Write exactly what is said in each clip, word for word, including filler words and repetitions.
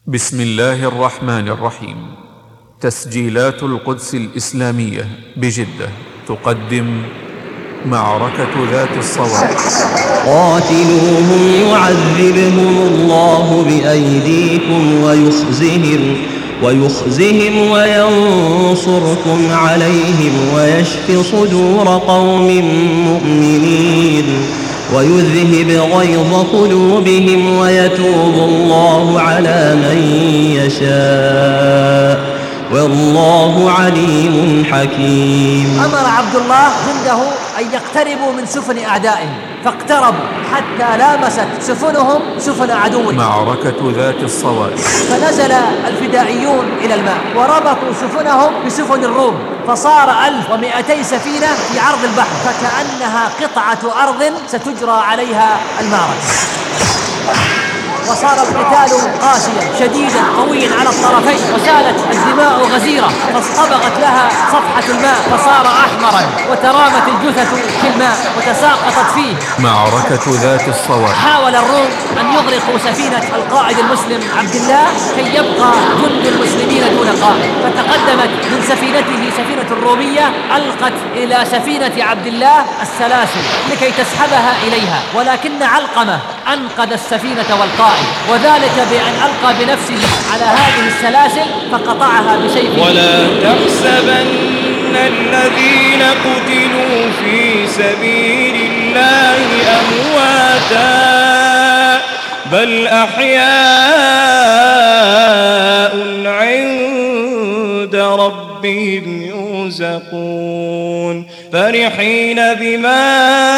بسم الله الرحمن الرحيم. تسجيلات القدس الإسلامية بجدة تقدم معركة ذات الصواري. قاتلوهم يعذبهم الله بأيديكم ويخزهم ويخزهم وينصركم عليهم ويشف صدور قوم مؤمنين ويذهب غيظ قلوبهم ويتوب الله على من يشاء والله عليم حكيم. أمر عبد الله جنده أن يقتربوا من سفن أعدائهم فاقتربوا حتى لامست سفنهم سفن عدوهم. معركة ذات الصواري. فنزل الفدائيون إلى الماء وربطوا سفنهم بسفن الروم فصار ألف ومئتي سفينة في عرض البحر فكأنها قطعة أرض ستجرى عليها المعركة. وصار القتال قاسيا شديدا قويا على الطرفين وسالت الدماء غزيرة فاصطبغت لها صفحة الماء فصار أحمرا وترامت الجثث في الماء وتساقطت فيه. معركة ذات الصواري. حاول الروم أن يغرقوا سفينة القائد المسلم عبد الله كي يبقى جند المسلمين دون قائد فتقدمت من سفينته سفينة الرومية ألقت إلى سفينة عبد الله السلاسل لكي تسحبها إليها ولكن علقمة أنقذ السفينة والقائد وذلك بأن ألقى بنفسه على هذه السلاسل فقطعها بسيفه. ولا تحسبن الذين قتلوا في سبيل الله أمواتا بل أحياء عند ربهم يرزقون فرحين بما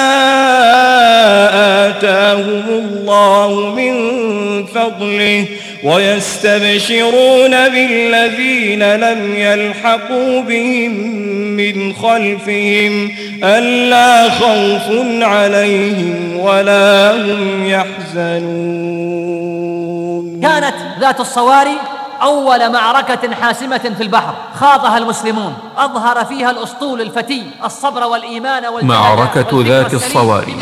آتاهم الله من فضله ويستبشرون بالذين لم يلحقوا بهم من خلفهم ألا خوف عليهم ولا هم يحزنون. كانت ذات الصواري أول معركة حاسمة في البحر خاضها المسلمون أظهر فيها الأسطول الفتي الصبر والإيمان والجهاد. معركة ذات الصواري.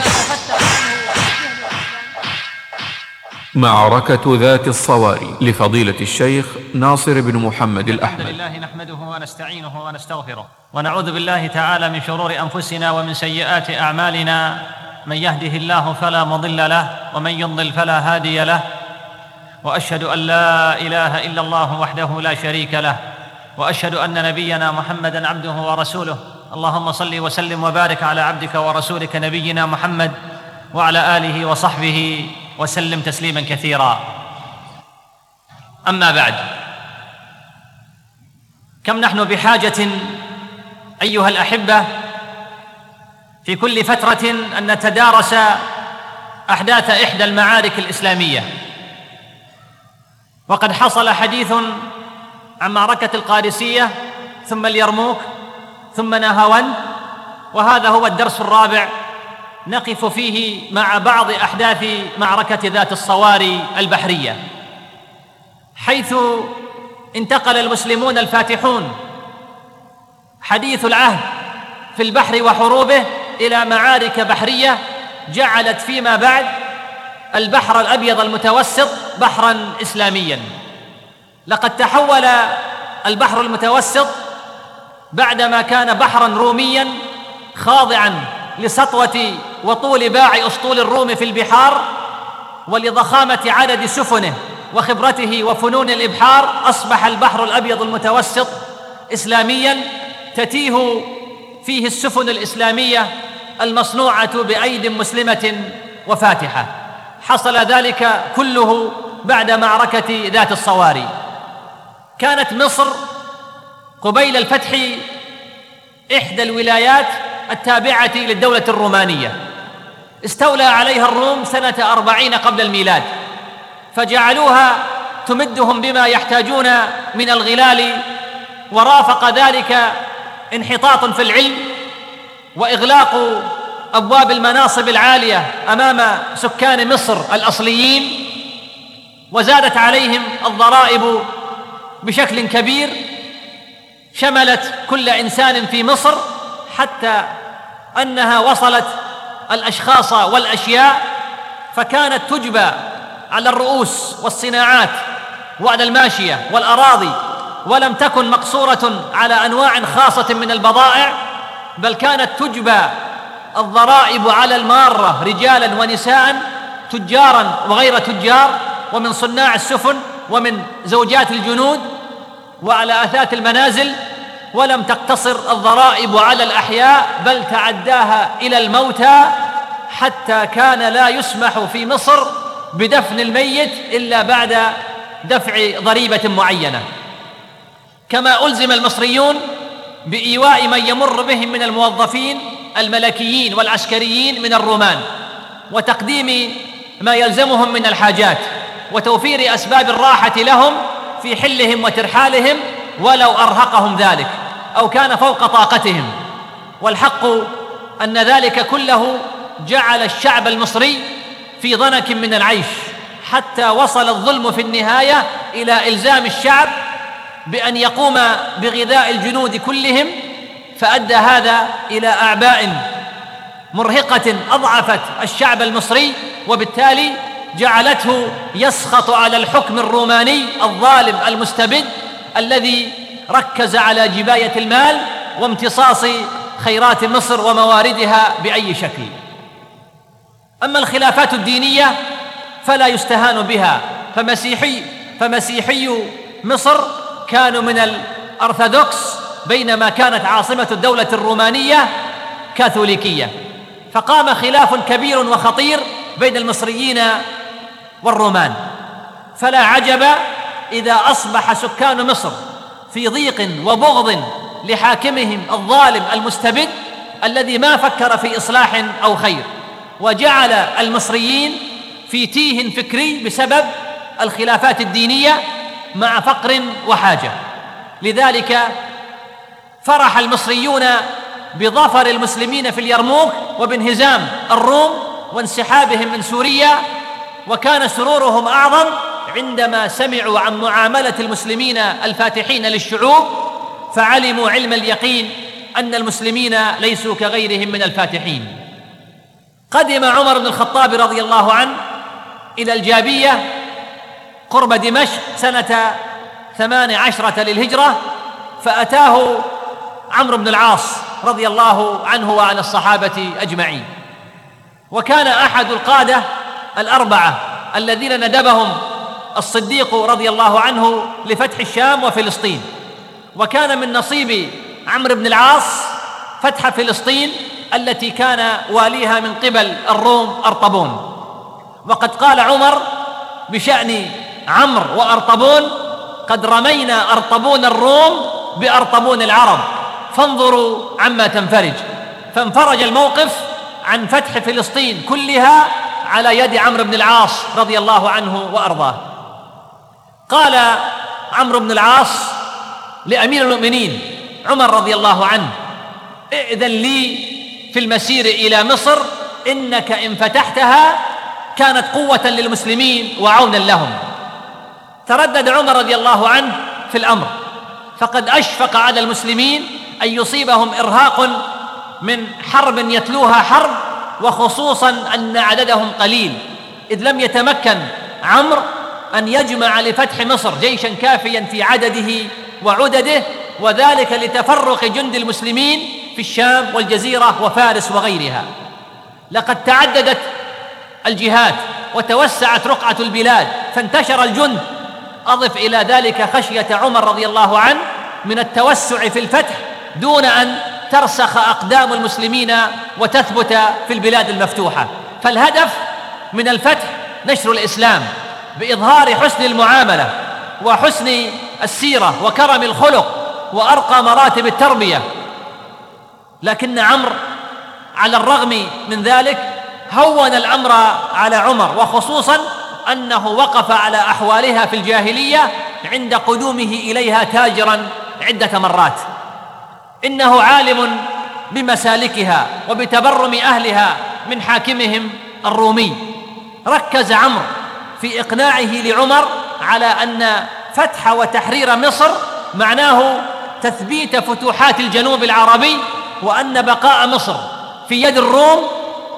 معركة ذات الصواري لفضيلة الشيخ ناصر بن محمد الأحمد. الحمد لله نحمده ونستعينه ونستغفره ونعوذ بالله تعالى من شرور أنفسنا ومن سيئات أعمالنا من يهده الله فلا مضل له ومن يضلل فلا هادي له وأشهد أن لا إله إلا الله وحده لا شريك له وأشهد أن نبينا محمدًا عبده ورسوله. اللهم صل وسلم وبارك على عبدك ورسولك نبينا محمد وعلى آله وصحبه وسلم تسليما كثيرا. أما بعد، كم نحن بحاجة أيها الأحبة في كل فترة أن نتدارس أحداث إحدى المعارك الإسلامية. وقد حصل حديث عن معركة القادسية ثم اليرموك ثم نهاوند وهذا هو الدرس الرابع نقف فيه مع بعض أحداث معركة ذات الصواري البحرية حيث انتقل المسلمون الفاتحون حديث العهد في البحر وحروبه إلى معارك بحرية جعلت فيما بعد البحر الأبيض المتوسط بحراً إسلامياً. لقد تحول البحر المتوسط بعدما كان بحراً رومياً خاضعاً لسطوة وطول باع أسطول الروم في البحار ولضخامة عدد سفنه وخبرته وفنون الإبحار أصبح البحر الأبيض المتوسط إسلامياً تتيه فيه السفن الإسلامية المصنوعة بأيد مسلمة وفاتحة. حصل ذلك كله بعد معركة ذات الصواري. كانت مصر قبيل الفتح إحدى الولايات التابعة للدولة الرومانية استولى عليها الروم سنة أربعين قبل الميلاد فجعلوها تمدهم بما يحتاجون من الغلال ورافق ذلك انحطاط في العلم وإغلاق أبواب المناصب العالية أمام سكان مصر الأصليين وزادت عليهم الضرائب بشكل كبير شملت كل إنسان في مصر حتى أنها وصلت الأشخاص والأشياء فكانت تجبى على الرؤوس والصناعات وعلى الماشية والأراضي، ولم تكن مقصورة على أنواع خاصة من البضائع، بل كانت تجبى الضرائب على المارة رجالا ونساء، تجارا وغير تجار، ومن صناع السفن ومن زوجات الجنود وعلى أثاث المنازل. ولم تقتصر الضرائب على الأحياء، بل تعداها إلى الموتى، حتى كان لا يسمح في مصر بدفن الميت إلا بعد دفع ضريبة معينة. كما ألزم المصريون بإيواء من يمر بهم من الموظفين الملكيين والعسكريين من الرومان، وتقديم ما يلزمهم من الحاجات، وتوفير أسباب الراحة لهم في حلهم وترحالهم ولو أرهقهم ذلك أو كان فوق طاقتهم. والحق أن ذلك كله جعل الشعب المصري في ضنك من العيش، حتى وصل الظلم في النهاية إلى إلزام الشعب بأن يقوم بغذاء الجنود كلهم، فأدى هذا إلى أعباء مرهقة أضعفت الشعب المصري، وبالتالي جعلته يسخط على الحكم الروماني الظالم المستبد الذي ركز على جباية المال وامتصاص خيرات مصر ومواردها بأي شكل. أما الخلافات الدينية فلا يستهان بها، فمسيحي فمسيحي مصر كانوا من الأرثوذكس، بينما كانت عاصمة الدولة الرومانية كاثوليكية، فقام خلاف كبير وخطير بين المصريين والرومان. فلا عجب إذا أصبح سكان مصر في ضيق وبغض لحاكمهم الظالم المستبد الذي ما فكر في إصلاح أو خير، وجعل المصريين في تيه فكري بسبب الخلافات الدينية مع فقر وحاجة. لذلك فرح المصريون بظفر المسلمين في اليرموك وبانهزام الروم وانسحابهم من سوريا، وكان سرورهم أعظم عندما سمعوا عن معاملة المسلمين الفاتحين للشعوب، فعلموا علم اليقين أن المسلمين ليسوا كغيرهم من الفاتحين. قدم عمر بن الخطاب رضي الله عنه إلى الجابية قرب دمشق سنة ثمان عشرة للهجرة، فأتاه عمرو بن العاص رضي الله عنه وعن الصحابة أجمعين، وكان أحد القادة الأربعة الذين ندبهم الصديق رضي الله عنه لفتح الشام وفلسطين، وكان من نصيب عمرو بن العاص فتح فلسطين التي كان واليها من قبل الروم أرطبون. وقد قال عمر بشأن عمرو وأرطبون: قد رمينا أرطبون الروم بأرطبون العرب، فانظروا عما تنفرج. فانفرج الموقف عن فتح فلسطين كلها على يد عمرو بن العاص رضي الله عنه وأرضاه. قال عمرو بن العاص لأمير المؤمنين عمر رضي الله عنه: ائذن لي في المسير إلى مصر، إنك إن فتحتها كانت قوة للمسلمين وعونا لهم. تردد عمر رضي الله عنه في الأمر، فقد أشفق على المسلمين أن يصيبهم إرهاق من حرب يتلوها حرب، وخصوصا أن عددهم قليل، إذ لم يتمكن عمرو أن يجمع لفتح مصر جيشا كافيا في عدده وعدده، وذلك لتفرق جند المسلمين في الشام والجزيرة وفارس وغيرها. لقد تعددت الجهات وتوسعت رقعة البلاد فانتشر الجند. أضف إلى ذلك خشية عمر رضي الله عنه من التوسع في الفتح دون أن ترسخ أقدام المسلمين وتثبت في البلاد المفتوحة. فالهدف من الفتح نشر الإسلام بإظهار حسن المعاملة وحسن السيرة وكرم الخلق وأرقى مراتب التربية. لكن عمرو على الرغم من ذلك هون الأمر على عمر، وخصوصا أنه وقف على أحوالها في الجاهلية عند قدومه إليها تاجرا عدة مرات. إنه عالم بمسالكها وبتبرم أهلها من حاكمهم الرومي. ركز عمرو في إقناعه لعمر على أن فتح وتحرير مصر معناه تثبيت فتوحات الجنوب العربي، وأن بقاء مصر في يد الروم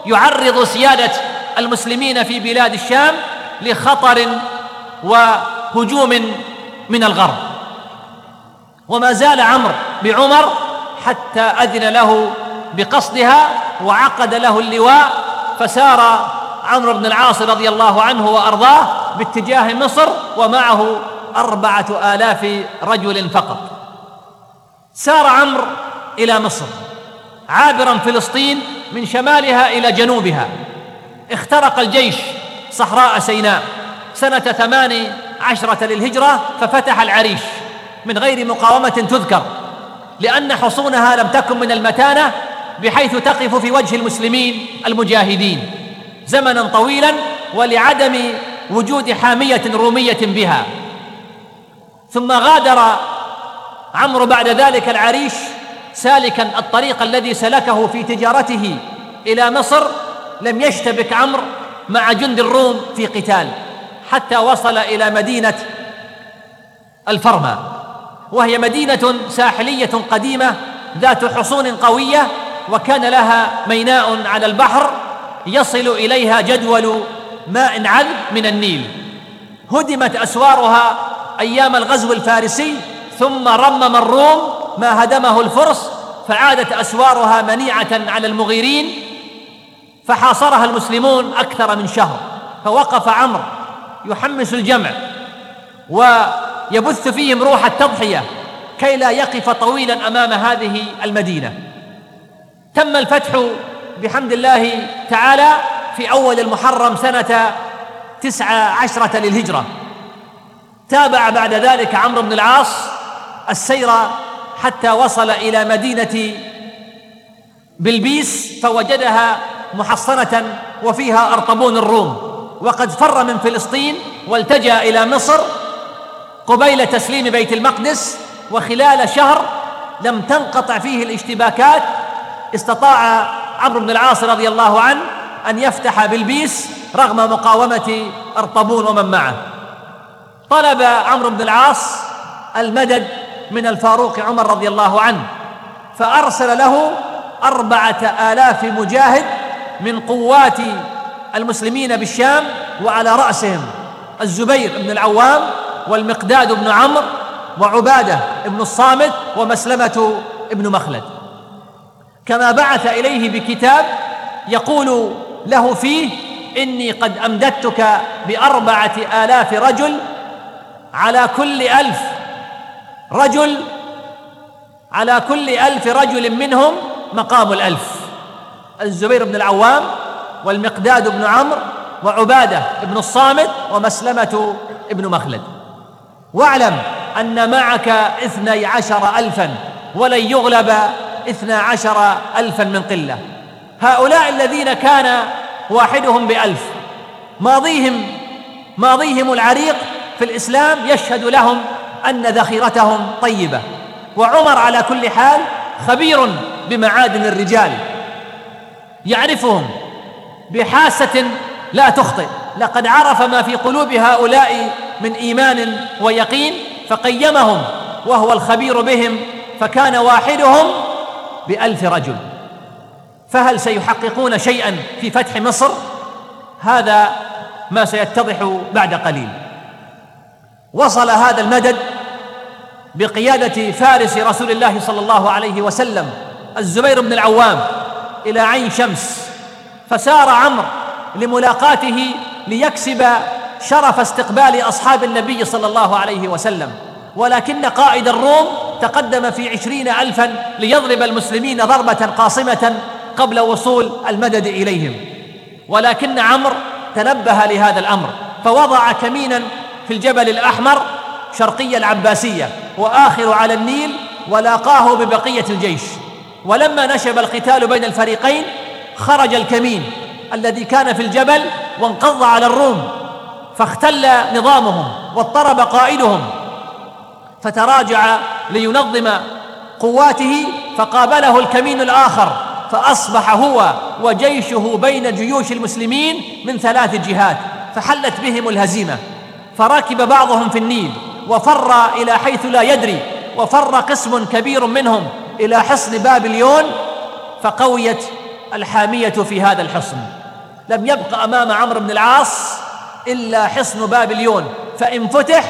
يعرض سيادة المسلمين في بلاد الشام لخطر وهجوم من الغرب. وما زال عمرو بعمر حتى أذن له بقصدها وعقد له اللواء، فسار عمرو بن العاص رضي الله عنه وأرضاه باتجاه مصر ومعه أربعة آلاف رجل فقط. سار عمرو إلى مصر عابرا فلسطين من شمالها إلى جنوبها. اخترق الجيش صحراء سيناء سنة ثمان عشرة للهجرة، ففتح العريش من غير مقاومة تذكر، لأن حصونها لم تكن من المتانة بحيث تقف في وجه المسلمين المجاهدين زمنا طويلا، ولعدم وجود حامية رومية بها. ثم غادر عمرو بعد ذلك العريش سالكا الطريق الذي سلكه في تجارته إلى مصر. لم يشتبك عمرو مع جند الروم في قتال حتى وصل إلى مدينة الفرما، وهي مدينة ساحلية قديمة ذات حصون قوية، وكان لها ميناء على البحر يصل إليها جدول ماء عذب من النيل. هدمت أسوارها أيام الغزو الفارسي، ثم رمم الروم ما هدمه الفرس، فعادت أسوارها منيعة على المغيرين، فحاصرها المسلمون أكثر من شهر. فوقف عمرو يحمس الجمع ويبث فيهم روح التضحية كي لا يقف طويلا أمام هذه المدينة. تم الفتح بحمد الله تعالى في أول المحرم سنة تسع عشرة للهجرة. تابع بعد ذلك عمرو بن العاص السير حتى وصل إلى مدينة بلبيس، فوجدها محصنة وفيها أرطبون الروم، وقد فر من فلسطين والتجأ إلى مصر قبيل تسليم بيت المقدس. وخلال شهر لم تنقطع فيه الاشتباكات استطاع عمرو بن العاص رضي الله عنه أن يفتح بلبيس رغم مقاومة أرطبون ومن معه. طلب عمرو بن العاص المدد من الفاروق عمر رضي الله عنه، فأرسل له أربعة آلاف مجاهد من قوات المسلمين بالشام، وعلى رأسهم الزبير بن العوام والمقداد بن عمرو وعبادة بن الصامت ومسلمة بن مخلد. كما بعث إليه بكتاب يقول له فيه: إني قد أمددتك بأربعة آلاف رجل، على كل ألف رجل على كل ألف رجل منهم مقام الألف. الزبير بن العوام والمقداد بن عمرو وعبادة بن الصامت ومسلمة بن مخلد. واعلم أن معك اثني عشر ألفا ولن يغلب اثنى عشر ألفا من قلة. هؤلاء الذين كان واحدهم بألف ماضيهم ماضيهم العريق في الإسلام يشهد لهم أن ذخيرتهم طيبة. وعمر على كل حال خبير بمعادن الرجال، يعرفهم بحاسة لا تخطئ. لقد عرف ما في قلوب هؤلاء من إيمان ويقين فقيمهم، وهو الخبير بهم، فكان واحدهم بألف رجل. فهل سيحققون شيئا في فتح مصر؟ هذا ما سيتضح بعد قليل. وصل هذا المدد بقيادة فارس رسول الله صلى الله عليه وسلم الزبير بن العوام إلى عين شمس، فسار عمرو لملاقاته ليكسب شرف استقبال أصحاب النبي صلى الله عليه وسلم. ولكن قائد الروم تقدم في عشرين ألفا ليضرب المسلمين ضربة قاصمة قبل وصول المدد إليهم، ولكن عمرو تنبه لهذا الأمر فوضع كمينا في الجبل الأحمر شرقي العباسية وآخر على النيل، ولاقاه ببقية الجيش. ولما نشب القتال بين الفريقين خرج الكمين الذي كان في الجبل وانقض على الروم، فاختل نظامهم واضطرب قائدهم، فتراجع لينظم قواته، فقابله الكمين الآخر، فأصبح هو وجيشه بين جيوش المسلمين من ثلاث جهات، فحلت بهم الهزيمة. فركب بعضهم في النيل وفر إلى حيث لا يدري، وفر قسم كبير منهم إلى حصن بابليون، فقويت الحامية في هذا الحصن. لم يبق أمام عمرو بن العاص إلا حصن بابليون، فإن فتح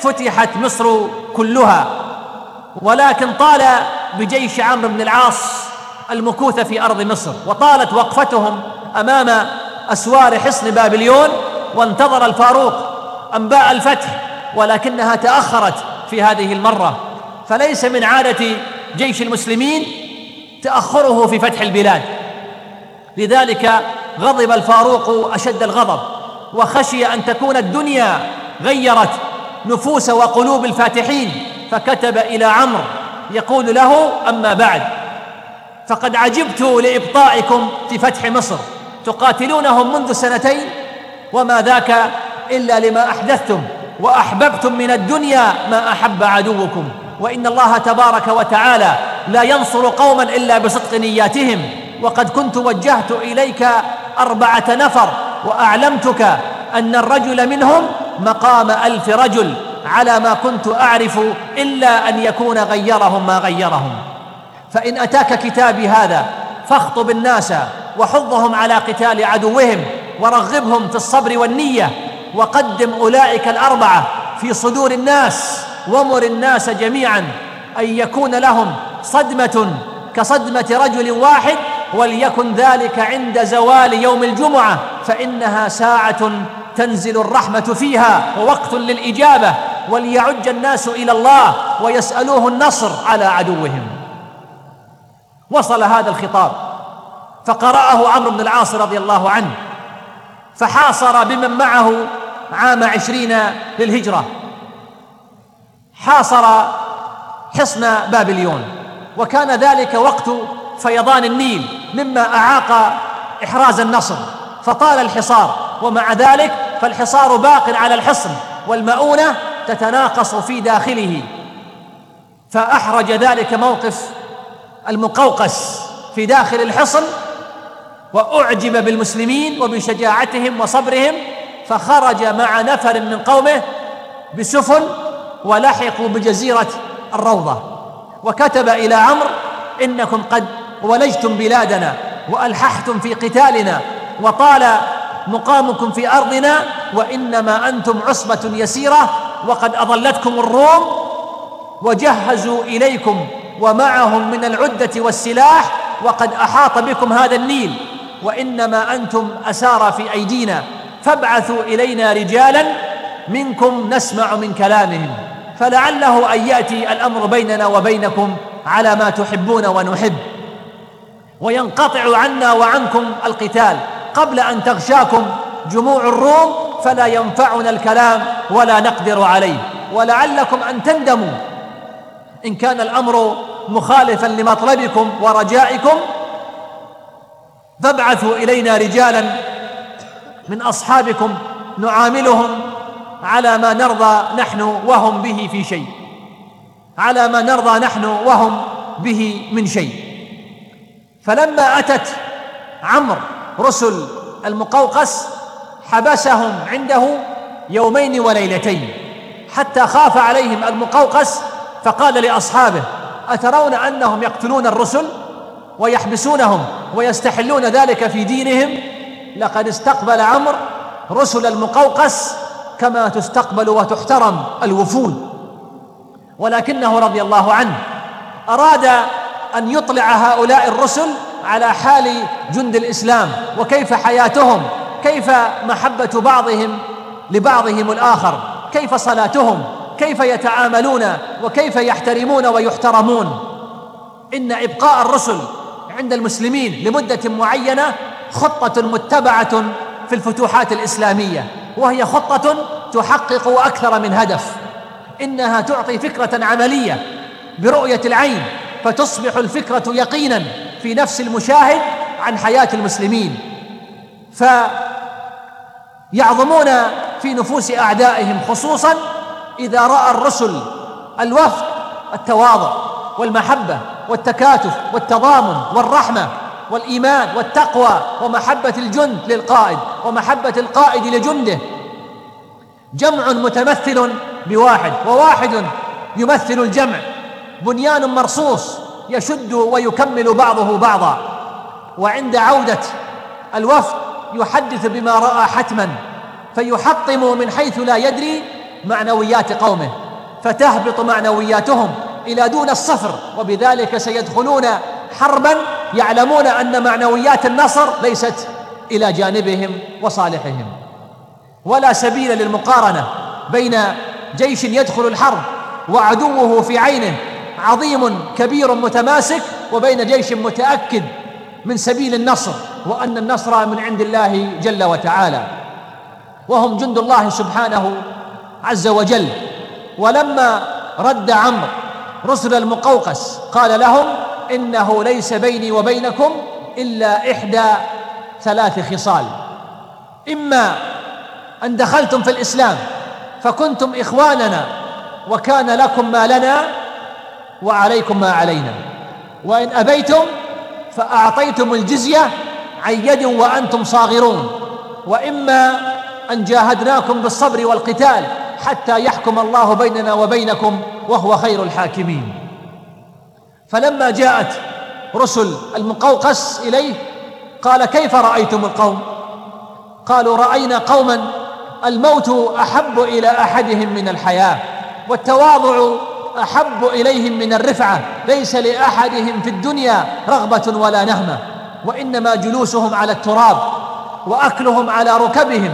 فتحت مصر كلها، ولكن طال بجيش عمرو بن العاص المكوث في أرض مصر، وطالت وقفتهم أمام أسوار حصن بابليون، وانتظر الفاروق أنباء الفتح، ولكنها تأخرت في هذه المرة. فليس من عادة جيش المسلمين تأخره في فتح البلاد، لذلك غضب الفاروق أشد الغضب، وخشي أن تكون الدنيا غيرت نفوس وقلوب الفاتحين، فكتب إلى عمرو يقول له: أما بعد، فقد عجبت لإبطائكم في فتح مصر، تقاتلونهم منذ سنتين وما ذاك إلا لما أحدثتم، وأحببتم من الدنيا ما أحب عدوكم، وإن الله تبارك وتعالى لا ينصر قوما إلا بصدق نياتهم، وقد كنت وجهت إليك أربعة نفر وأعلمتك أن الرجل منهم مقام ألف رجل، على ما كنت أعرف إلا أن يكون غيرهم ما غيرهم. فإن أتاك كتابي هذا فاخطب الناس وحضهم على قتال عدوهم، ورغبهم في الصبر والنية، وقدم أولئك الأربعة في صدور الناس، ومر الناس جميعا أن يكون لهم صدمة كصدمة رجل واحد، وليكن ذلك عند زوال يوم الجمعة، فإنها ساعة تنزل الرحمة فيها ووقت للإجابة، وليعج الناس إلى الله ويسألوه النصر على عدوهم. وصل هذا الخطاب فقرأه عمرو بن العاص رضي الله عنه، فحاصر بمن معه عام عشرين للهجرة، حاصر حصن بابليون، وكان ذلك وقت فيضان النيل مما أعاق إحراز النصر، فطال الحصار، ومع ذلك فالحصار باق على الحصن، والمؤونة تتناقص في داخله. فأحرج ذلك موقف المقوقس في داخل الحصن، وأعجب بالمسلمين وبشجاعتهم وصبرهم، فخرج مع نفر من قومه بسفن ولحقوا بجزيرة الروضة، وكتب إلى عمرو: إنكم قد ولجتم بلادنا وألححتم في قتالنا، وطال مقامكم في أرضنا، وإنما أنتم عصبة يسيرة، وقد أضلتكم الروم وجهزوا إليكم ومعهم من العدة والسلاح، وقد أحاط بكم هذا النيل، وإنما أنتم أسارى في أيدينا، فابعثوا إلينا رجالا منكم نسمع من كلامهم، فلعله أن يأتي الأمر بيننا وبينكم على ما تحبون ونحب، وينقطع عنا وعنكم القتال قبل أن تغشاكم جموع الروم، فلا ينفعنا الكلام ولا نقدر عليه، ولعلكم أن تندموا إن كان الأمر مخالفا لمطلبكم ورجائكم، فابعثوا إلينا رجالا من أصحابكم نعاملهم على ما نرضى نحن وهم به في شيء، على ما نرضى نحن وهم به من شيء. فلما أتت عمرو رسل المقوقس حبسهم عنده يومين وليلتين، حتى خاف عليهم المقوقس، فقال لأصحابه: أترون أنهم يقتلون الرسل ويحبسونهم ويستحلون ذلك في دينهم؟ لقد استقبل عمرو رسل المقوقس كما تستقبل وتحترم الوفود، ولكنه رضي الله عنه أراد أن يطلع هؤلاء الرسل على حال جند الإسلام، وكيف حياتهم، كيف محبة بعضهم لبعضهم الآخر، كيف صلاتهم، كيف يتعاملون، وكيف يحترمون ويحترمون. إن إبقاء الرسل عند المسلمين لمدة معينة خطة متبعة في الفتوحات الإسلامية، وهي خطة تحقق أكثر من هدف. إنها تعطي فكرة عملية برؤية العين، فتصبح الفكرة يقينا في نفس المشاهد عن حياة المسلمين، فيعظمون في نفوس أعدائهم، خصوصا إذا رأى الرسل الوفد التواضع والمحبة والتكاتف والتضامن والرحمة والإيمان والتقوى ومحبة الجند للقائد ومحبة القائد لجنده، جمع متمثل بواحد، وواحد يمثل الجمع، بنيان مرصوص يشد ويكمل بعضه بعضا. وعند عودة الوفد يحدث بما رأى حتما، فيحطم من حيث لا يدري معنويات قومه، فتهبط معنوياتهم إلى دون الصفر، وبذلك سيدخلون حربا يعلمون أن معنويات النصر ليست إلى جانبهم وصالحهم. ولا سبيل للمقارنة بين جيش يدخل الحرب وعدوه في عينه عظيم كبير متماسك، وبين جيش متأكد من سبيل النصر وأن النصر من عند الله جل وتعالى، وهم جند الله سبحانه عز وجل. ولما رد عمرو رسل المقوقس قال لهم: إنه ليس بيني وبينكم إلا إحدى ثلاث خصال: إما أن دخلتم في الإسلام فكنتم إخواننا وكان لكم ما لنا وعليكم ما علينا، وإن أبيتم فأعطيتم الجزية عن يد وأنتم صاغرون، وإما أن جاهدناكم بالصبر والقتال حتى يحكم الله بيننا وبينكم وهو خير الحاكمين. فلما جاءت رسل المقوقس إليه قال: كيف رأيتم القوم؟ قالوا: رأينا قوما الموت أحب إلى أحدهم من الحياة، والتواضع أحب إليهم من الرفعة، ليس لأحدهم في الدنيا رغبة ولا نهمة، وإنما جلوسهم على التراب وأكلهم على ركبهم،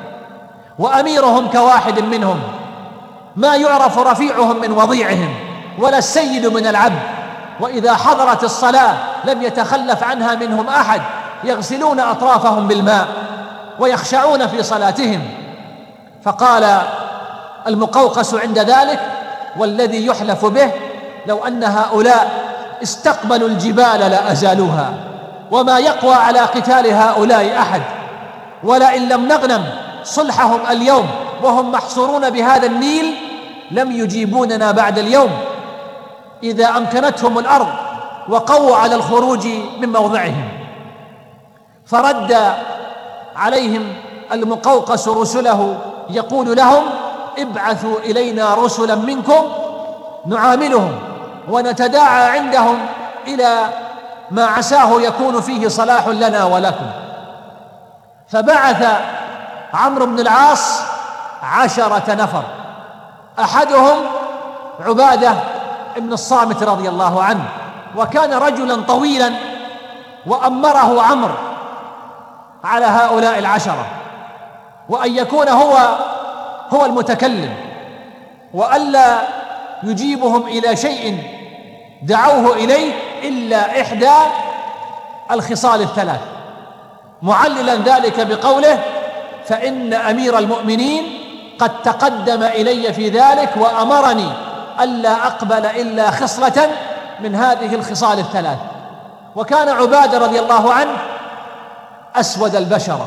وأميرهم كواحد منهم، ما يعرف رفيعهم من وضيعهم ولا السيد من العبد، وإذا حضرت الصلاة لم يتخلف عنها منهم أحد، يغسلون أطرافهم بالماء ويخشعون في صلاتهم. فقال المقوقس عند ذلك: والذي يحلف به لو أن هؤلاء استقبلوا الجبال لأزالوها، وما يقوى على قتال هؤلاء أحد، ولئن لم نغنم صلحهم اليوم وهم محصورون بهذا النيل لم يجيبوننا بعد اليوم، إذا أمكنتهم الأرض وقووا على الخروج من موضعهم. فرد عليهم المقوقس رسله يقول لهم: ابعثوا إلينا رسلا منكم نعاملهم ونتداعى عندهم إلى ما عساه يكون فيه صلاح لنا ولكم. فبعث عمرو بن العاص عشرة نفر، أحدهم عبادة بن الصامت رضي الله عنه، وكان رجلا طويلا، وأمره عمرو على هؤلاء العشرة، وأن يكون هو هو المتكلم، وألا يجيبهم إلى شيء دعوه إليه إلا إحدى الخصال الثلاث، معللا ذلك بقوله: فإن أمير المؤمنين قد تقدم إلي في ذلك وأمرني ألا أقبل إلا خصلة من هذه الخصال الثلاث. وكان عبادة رضي الله عنه أسود البشرة،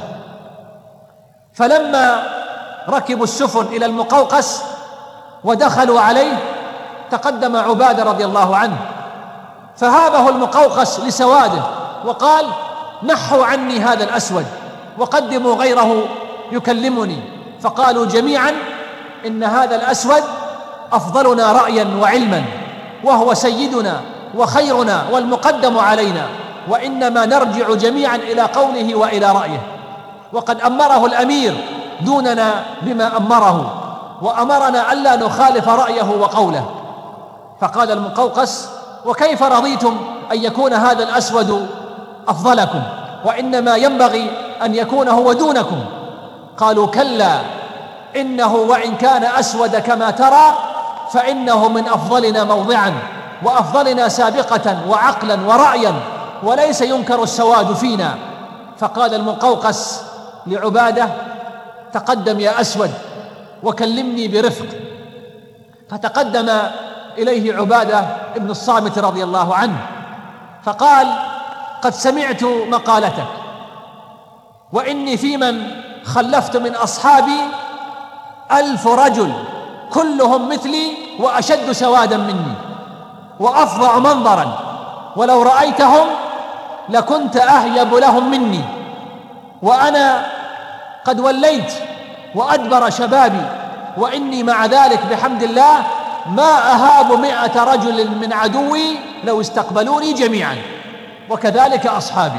فلما ركبوا السفن إلى المقوقس ودخلوا عليه تقدم عبادة رضي الله عنه فهابه المقوقس لسواده وقال: نحوا عني هذا الأسود وقدموا غيره يكلمني. فقالوا جميعا: إن هذا الأسود أفضلنا رأيا وعلما، وهو سيدنا وخيرنا والمقدم علينا، وإنما نرجع جميعا إلى قوله وإلى رأيه، وقد أمره الأمير دوننا بما أمره، وأمرنا ألا نخالف رأيه وقوله. فقال المقوقس: وكيف رضيتم أن يكون هذا الأسود أفضلكم، وإنما ينبغي أن يكون هو دونكم؟ قالوا: كلا، إنه وإن كان أسود كما ترى فإنه من أفضلنا موضعا وأفضلنا سابقة وعقلا ورأيا، وليس ينكر السواد فينا. فقال المقوقس لعبادة: تقدم يا أسود وكلمني برفق. فتقدم إليه عبادة ابن الصامت رضي الله عنه فقال: قد سمعت مقالتك، وإني في من خلفت من أصحابي ألف رجل كلهم مثلي وأشد سوادا مني وأفظع منظرا، ولو رأيتهم لكنت أهيب لهم مني، وأنا قد وليت وأدبر شبابي، وإني مع ذلك بحمد الله ما أهاب مئة رجل من عدوي لو استقبلوني جميعا، وكذلك أصحابي.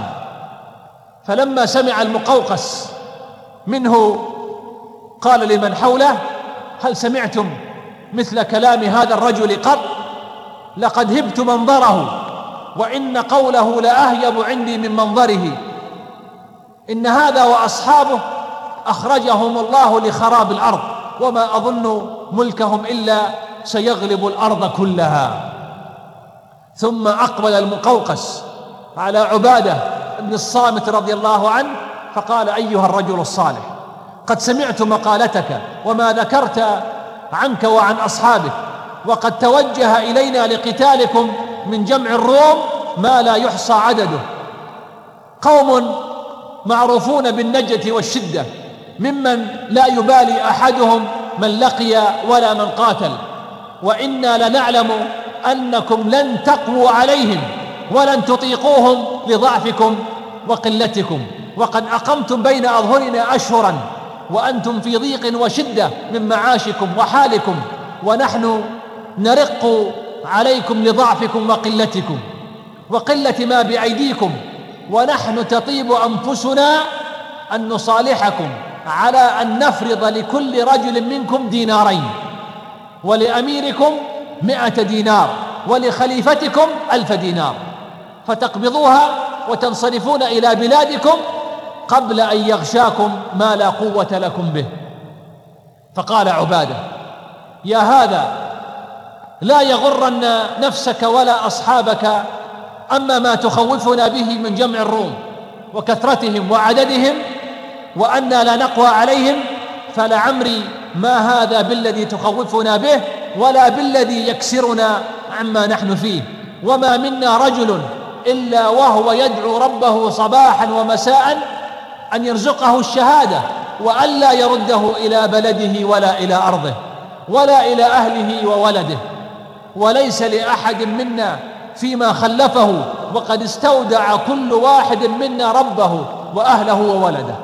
فلما سمع المقوقس منه قال لمن حوله: هل سمعتم مثل كلام هذا الرجل قط؟ لقد هبت منظره، وإن قوله لأهيب عندي من منظره. إن هذا وأصحابه أخرجهم الله لخراب الأرض، وما أظن ملكهم إلا سيغلب الأرض كلها. ثم أقبل المقوقس على عبادة بن الصامت رضي الله عنه فقال: أيها الرجل الصالح، قد سمعت مقالتك وما ذكرت عنك وعن أصحابك، وقد توجه إلينا لقتالكم من جمع الروم ما لا يحصى عدده، قوم معروفون بالنجة والشدة، ممن لا يبالي أحدهم من لقي ولا من قاتل، وإنا لنعلم أنكم لن تقووا عليهم ولن تطيقوهم لضعفكم وقلتكم، وقد أقمتم بين أظهرنا أشهرا وأنتم في ضيق وشدة من معاشكم وحالكم، ونحن نرق عليكم لضعفكم وقلتكم وقلة ما بأيديكم، ونحن تطيب أنفسنا أن نصالحكم على أن نفرض لكل رجل منكم دينارين، ولأميركم مئة دينار، ولخليفتكم ألف دينار، فتقبضوها وتنصرفون إلى بلادكم قبل أن يغشاكم ما لا قوة لكم به. فقال عبادة: يا هذا، لا يغرن نفسك ولا أصحابك أما ما تخوفنا به من جمع الروم وكثرتهم وعددهم وأننا لا نقوى عليهم، فلعمري ما هذا بالذي تخوفنا به ولا بالذي يكسرنا عما نحن فيه، وما منا رجل إلا وهو يدعو ربه صباحا ومساء أن يرزقه الشهادة وأن لا يرده إلى بلده ولا إلى أرضه ولا إلى أهله وولده، وليس لأحد منا فيما خلفه، وقد استودع كل واحد منا ربه وأهله وولده،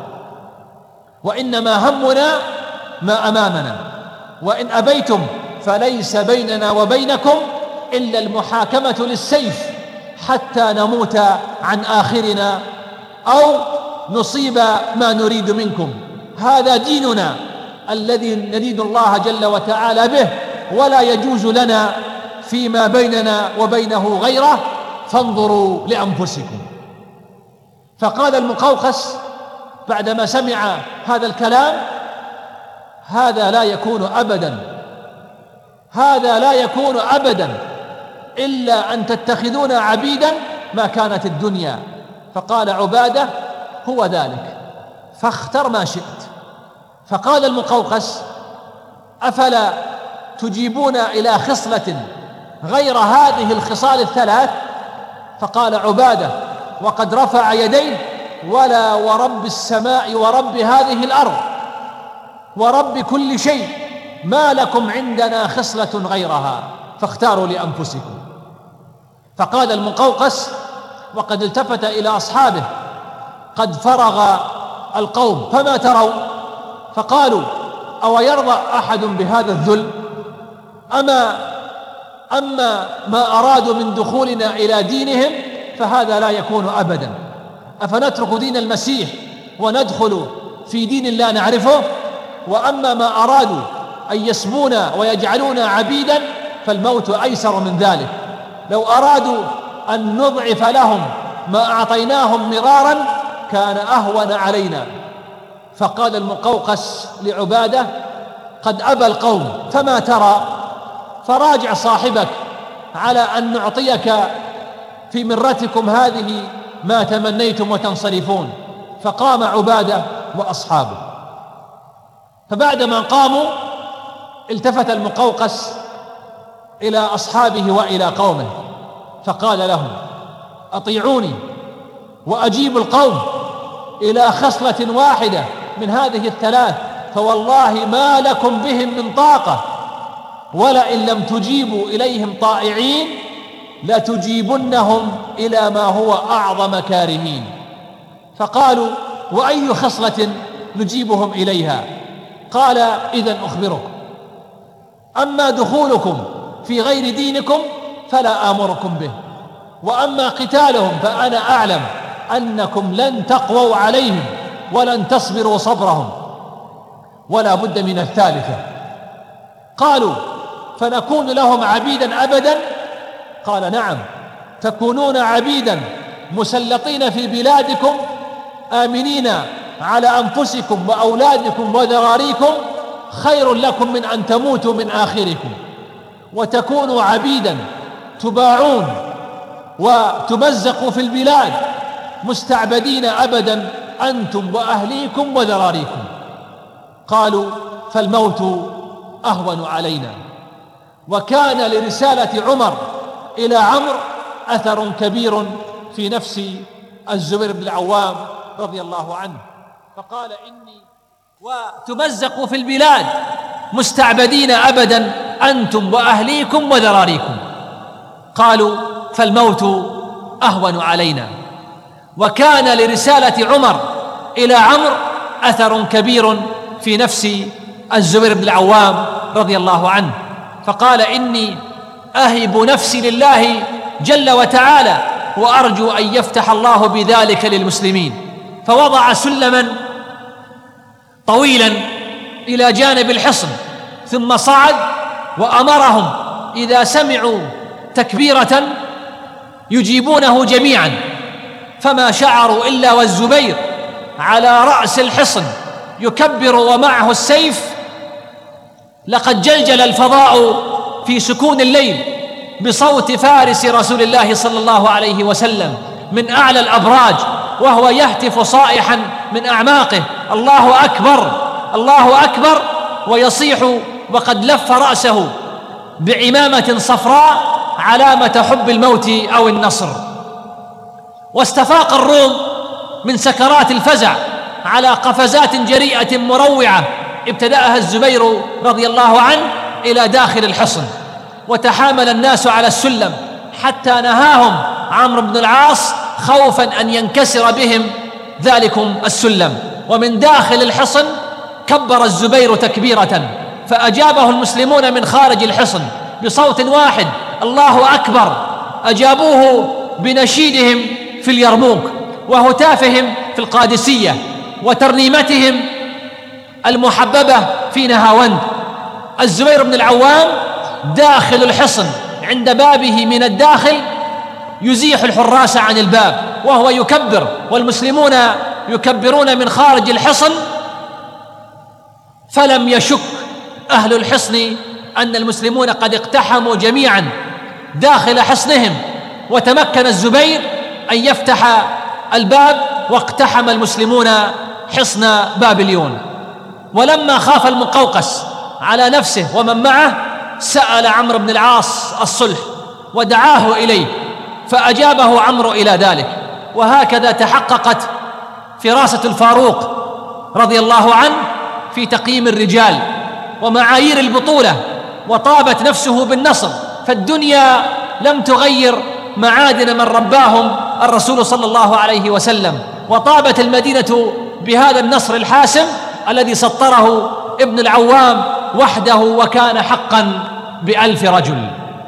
وإنما همنا ما أمامنا، وإن أبيتم فليس بيننا وبينكم إلا المحاكمة للسيف حتى نموت عن آخرنا أو نصيب ما نريد منكم. هذا ديننا الذي ندين الله جل وتعالى به، ولا يجوز لنا فيما بيننا وبينه غيره، فانظروا لأنفسكم. فقال المقوقس بعدما سمع هذا الكلام: هذا لا يكون أبدا هذا لا يكون أبدا إلا أن تتخذون عبيدا ما كانت الدنيا. فقال عبادة: هو ذلك، فاختر ما شئت. فقال المقوقس: أفلا تجيبون إلى خصلة غير هذه الخصال الثلاث؟ فقال عبادة وقد رفع يديه: ولا ورب السماء ورب هذه الأرض ورب كل شيء، ما لكم عندنا خصلة غيرها، فاختاروا لأنفسكم. فقال المقوقس وقد التفت إلى أصحابه: قد فرغ القوم، فما تروا؟ فقالوا: أو يرضى أحد بهذا الذل؟ أما أما ما أرادوا من دخولنا إلى دينهم فهذا لا يكون أبدا. أفنترك دين المسيح وندخل في دين لا نعرفه؟ وأما ما أرادوا أن يسبونا ويجعلونا عبيدا فالموت أيسر من ذلك. لو أرادوا أن نضعف لهم ما أعطيناهم مرارا كان أهون علينا. فقال المقوقس لعبادة: قد أبى القوم، فما ترى؟ فراجع صاحبك على أن نعطيك في مرتكم هذه ما تمنيتم وتنصرفون. فقام عبادة وأصحابه. فبعدما قاموا التفت المقوقس إلى أصحابه وإلى قومه فقال لهم: أطيعوني وأجيبوا القوم إلى خصلة واحدة من هذه الثلاث، فوالله ما لكم بهم من طاقة، ولئن لم تجيبوا إليهم طائعين لتجيبنهم إلى ما هو أعظم كارهين. فقالوا: وأي خصلة نجيبهم إليها؟ قال: إذن أخبركم، أما دخولكم في غير دينكم فلا آمركم به، وأما قتالهم فأنا أعلم أنكم لن تقووا عليهم ولن تصبروا صبرهم. ولا بد من الثالثة، قالوا: فنكون لهم عبيدا أبدا؟ قال: نعم، تكونون عبيدا مسلطين في بلادكم آمنين على أنفسكم وأولادكم وذراريكم خير لكم من أن تموتوا من آخركم، وتكونوا عبيدا تباعون وتمزقوا في البلاد مستعبدين أبدا أنتم وأهليكم وذراريكم. قالوا: فالموت أهون علينا. وكان لرسالة عمر إلى عمرو أثر كبير في نفس الزبير بن العوام رضي الله عنه، فقال: إني وتمزقوا في البلاد مستعبدين أبدا أنتم وأهليكم وذراريكم. قالوا: فالموت أهون علينا. وكان لرسالة عمر إلى عمرو أثر كبير في نفس الزبير بن العوام رضي الله عنه، فقال: إني أهب نفسي لله جل وتعالى وأرجو أن يفتح الله بذلك للمسلمين. فوضع سلما طويلا إلى جانب الحصن، ثم صعد وأمرهم إذا سمعوا تكبيرة يجيبونه جميعا، فما شعروا إلا والزبير على رأس الحصن يكبر ومعه السيف. لقد جلجل الفضاء في سكون الليل بصوت فارس رسول الله صلى الله عليه وسلم من أعلى الأبراج، وهو يهتف صائحا من أعماقه: الله أكبر الله أكبر، ويصيح وقد لف رأسه بعمامة صفراء علامة حب الموت أو النصر. واستفاق الروم من سكرات الفزع على قفزات جريئة مروعة ابتدأها الزبير رضي الله عنه إلى داخل الحصن، وتحامل الناس على السلم حتى نهاهم عمرو بن العاص خوفا أن ينكسر بهم ذلكم السلم. ومن داخل الحصن كبر الزبير تكبيرة، فأجابه المسلمون من خارج الحصن بصوت واحد: الله أكبر. أجابوه بنشيدهم في اليرموك، وهتافهم في القادسية، وترنيمتهم المحببة في نهاوند. الزبير بن العوام داخل الحصن عند بابه من الداخل يزيح الحراس عن الباب وهو يكبر، والمسلمون يكبرون من خارج الحصن. فلم يشك أهل الحصن أن المسلمون قد اقتحموا جميعا داخل حصنهم، وتمكن الزبير أن يفتح الباب، واقتحم المسلمون حصن بابليون. ولما خاف المقوقس على نفسه ومن معه سأل عمرو بن العاص الصلح ودعاه إليه، فأجابه عمرو إلى ذلك. وهكذا تحققت فراسة الفاروق رضي الله عنه في تقييم الرجال ومعايير البطولة، وطابت نفسه بالنصر. فالدنيا لم تغير معادن من رباهم الرسول صلى الله عليه وسلم، وطابت المدينة بهذا النصر الحاسم الذي سطره ابن العوام وحده، وكان حقا بألف رجل.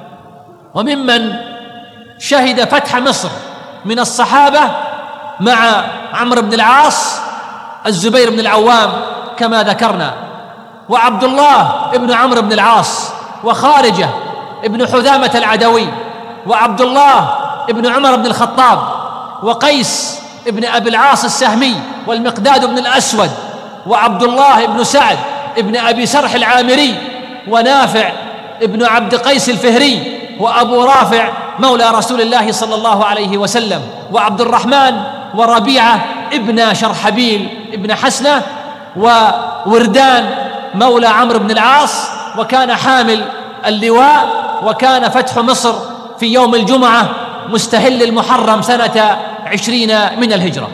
وممن شهد فتح مصر من الصحابة مع عمرو بن العاص الزبير بن العوام كما ذكرنا، وعبد الله ابن عمرو بن العاص، وخارجة ابن حذامة العدوي، وعبد الله ابن عمر بن الخطاب، وقيس ابن أبي العاص السهمي، والمقداد بن الأسود، وعبد الله ابن سعد ابن أبي سرح العامري، ونافع ابن عبد قيس الفهري، وأبو رافع مولى رسول الله صلى الله عليه وسلم، وعبد الرحمن وربيعة ابن شرحبيل ابن حسنة، ووردان مولى عمرو بن العاص، وكان حامل اللواء. وكان فتح مصر في يوم الجمعة مستهل المحرم سنة عشرين من الهجرة.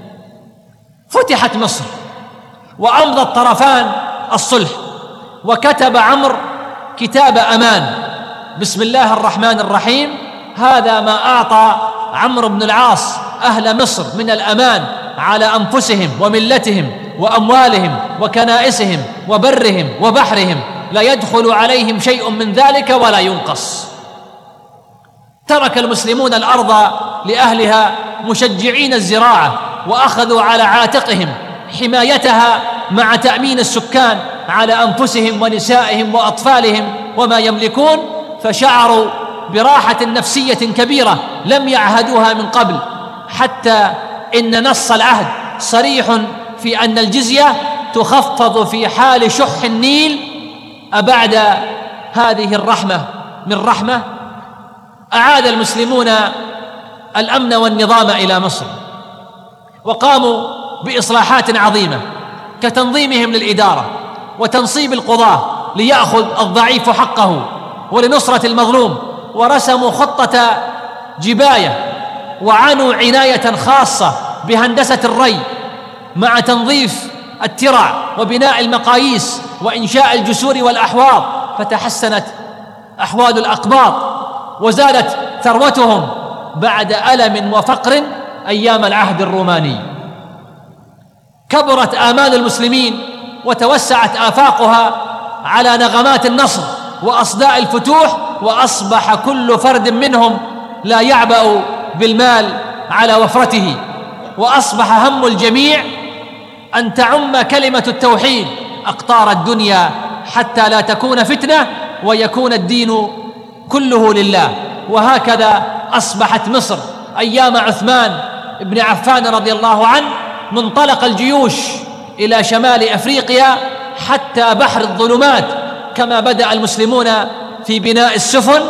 فتحت مصر وأمضى الطرفان الصلح، وكتب عمرو كتاب أمان: بسم الله الرحمن الرحيم. هذا ما أعطى عمرو بن العاص أهل مصر من الأمان على أنفسهم وملتهم وأموالهم وكنائسهم وبرهم وبحرهم، لا يدخل عليهم شيء من ذلك ولا ينقص. ترك المسلمون الأرض لأهلها مشجعين الزراعة، وأخذوا على عاتقهم حمايتها مع تأمين السكان على أنفسهم ونسائهم وأطفالهم وما يملكون، فشعروا براحة نفسية كبيرة لم يعهدوها من قبل، حتى إن نص العهد صريح في أن الجزية تخفض في حال شح النيل. أبعد هذه الرحمة من رحمة، أعاد المسلمون الأمن والنظام إلى مصر، وقاموا بإصلاحات عظيمة كتنظيمهم للإدارة وتنصيب القضاة ليأخذ الضعيف حقه ولنصرة المظلوم، ورسموا خطة جباية وعنوا عناية خاصة بهندسة الري مع تنظيف الترع وبناء المقاييس وإنشاء الجسور والأحواض، فتحسنت أحوال الأقباط وزادت ثروتهم بعد ألم وفقر أيام العهد الروماني. كبرت آمال المسلمين وتوسعت آفاقها على نغمات النصر وأصداء الفتوح، وأصبح كل فرد منهم لا يعبأ بالمال على وفرته، وأصبح هم الجميع أن تعم كلمة التوحيد أقطار الدنيا حتى لا تكون فتنة ويكون الدين كله لله. وهكذا أصبحت مصر أيام عثمان بن عفان رضي الله عنه منطلق الجيوش إلى شمال أفريقيا حتى بحر الظلمات، كما بدأ المسلمون في بناء السفن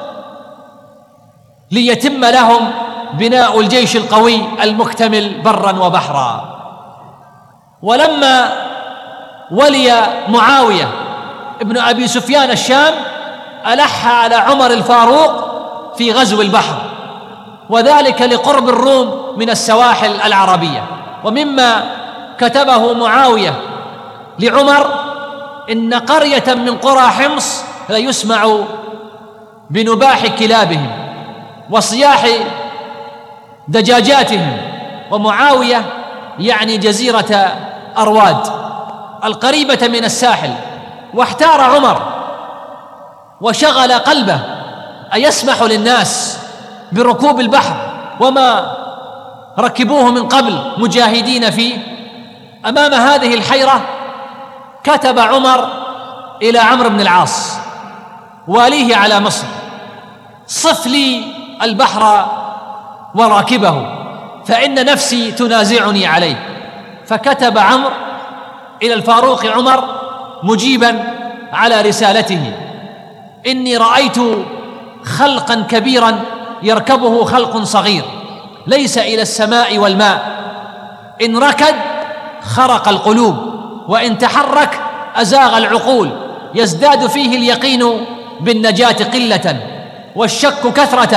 ليتم لهم بناء الجيش القوي المكتمل برا وبحرا. ولما ولي معاوية ابن أبي سفيان الشام ألح على عمر الفاروق في غزو البحر، وذلك لقرب الروم من السواحل العربية. ومما كتبه معاوية لعمر: إن قرية من قرى حمص ليسمع بنباح كلابهم وصياح دجاجاتهم. ومعاوية يعني جزيرة أرواد القريبة من الساحل. واحتار عمر وشغل قلبه أيسمح للناس بركوب البحر وما ركبوه من قبل مجاهدين فيه؟ أمام هذه الحيرة كتب عمر إلى عمرو بن العاص واليه على مصر: صف لي البحر وراكبه فإن نفسي تنازعني عليه. فكتب عمرو إلى الفاروق عمر مجيبا على رسالته: إني رأيت خلقا كبيرا يركبه خلق صغير، ليس إلى السماء والماء، إن ركد خرق القلوب، وإن تحرك أزاغ العقول، يزداد فيه اليقين بالنجاة قلة والشك كثرة،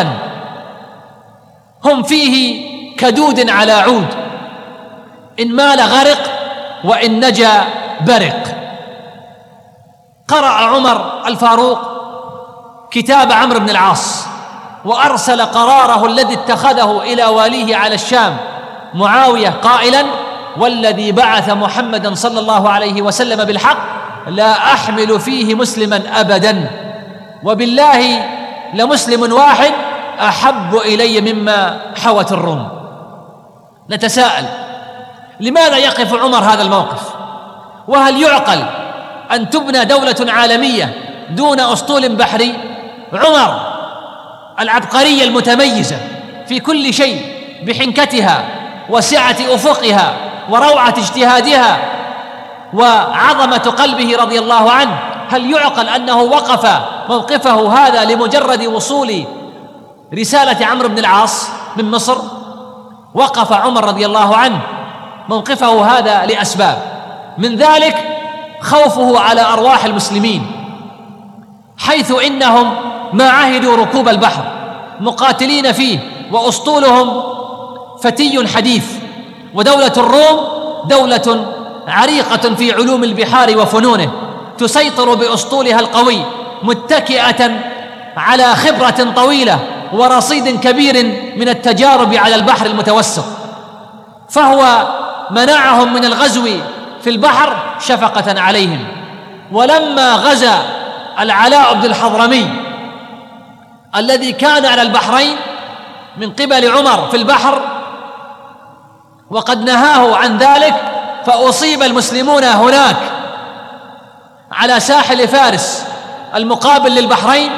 هم فيه كدود على عود، إن مال غرق وإن نجا برق. قرأ عمر الفاروق كتاب عمرو بن العاص وأرسل قراره الذي اتخذه إلى واليه على الشام معاوية قائلا: والذي بعث محمدا صلى الله عليه وسلم بالحق لا أحمل فيه مسلما أبدا، وبالله لمسلم واحد أحب إلي مما حوت الروم. نتساءل: لماذا يقف عمر هذا الموقف؟ وهل يعقل أن تبنى دولة عالمية دون أسطول بحري؟ عمر العبقرية المتميزة في كل شيء بحنكتها وسعة أفقها وروعة اجتهادها وعظمة قلبه رضي الله عنه، هل يعقل أنه وقف موقفه هذا لمجرد وصول رسالة عمرو بن العاص من مصر؟ وقف عمر رضي الله عنه موقفه هذا لأسباب، من ذلك خوفه على أرواح المسلمين، حيث إنهم ما عهدوا ركوب البحر مقاتلين فيه، وأسطولهم فتي حديث، ودولة الروم دولة عريقة في علوم البحار وفنونه، تسيطر بأسطولها القوي متكئة على خبرة طويلة ورصيد كبير من التجارب على البحر المتوسط، فهو منعهم من الغزو في البحر شفقة عليهم. ولما غزا العلاء بن الحضرمي الذي كان على البحرين من قبل عمر في البحر وقد نهاه عن ذلك، فأصيب المسلمون هناك على ساحل فارس المقابل للبحرين،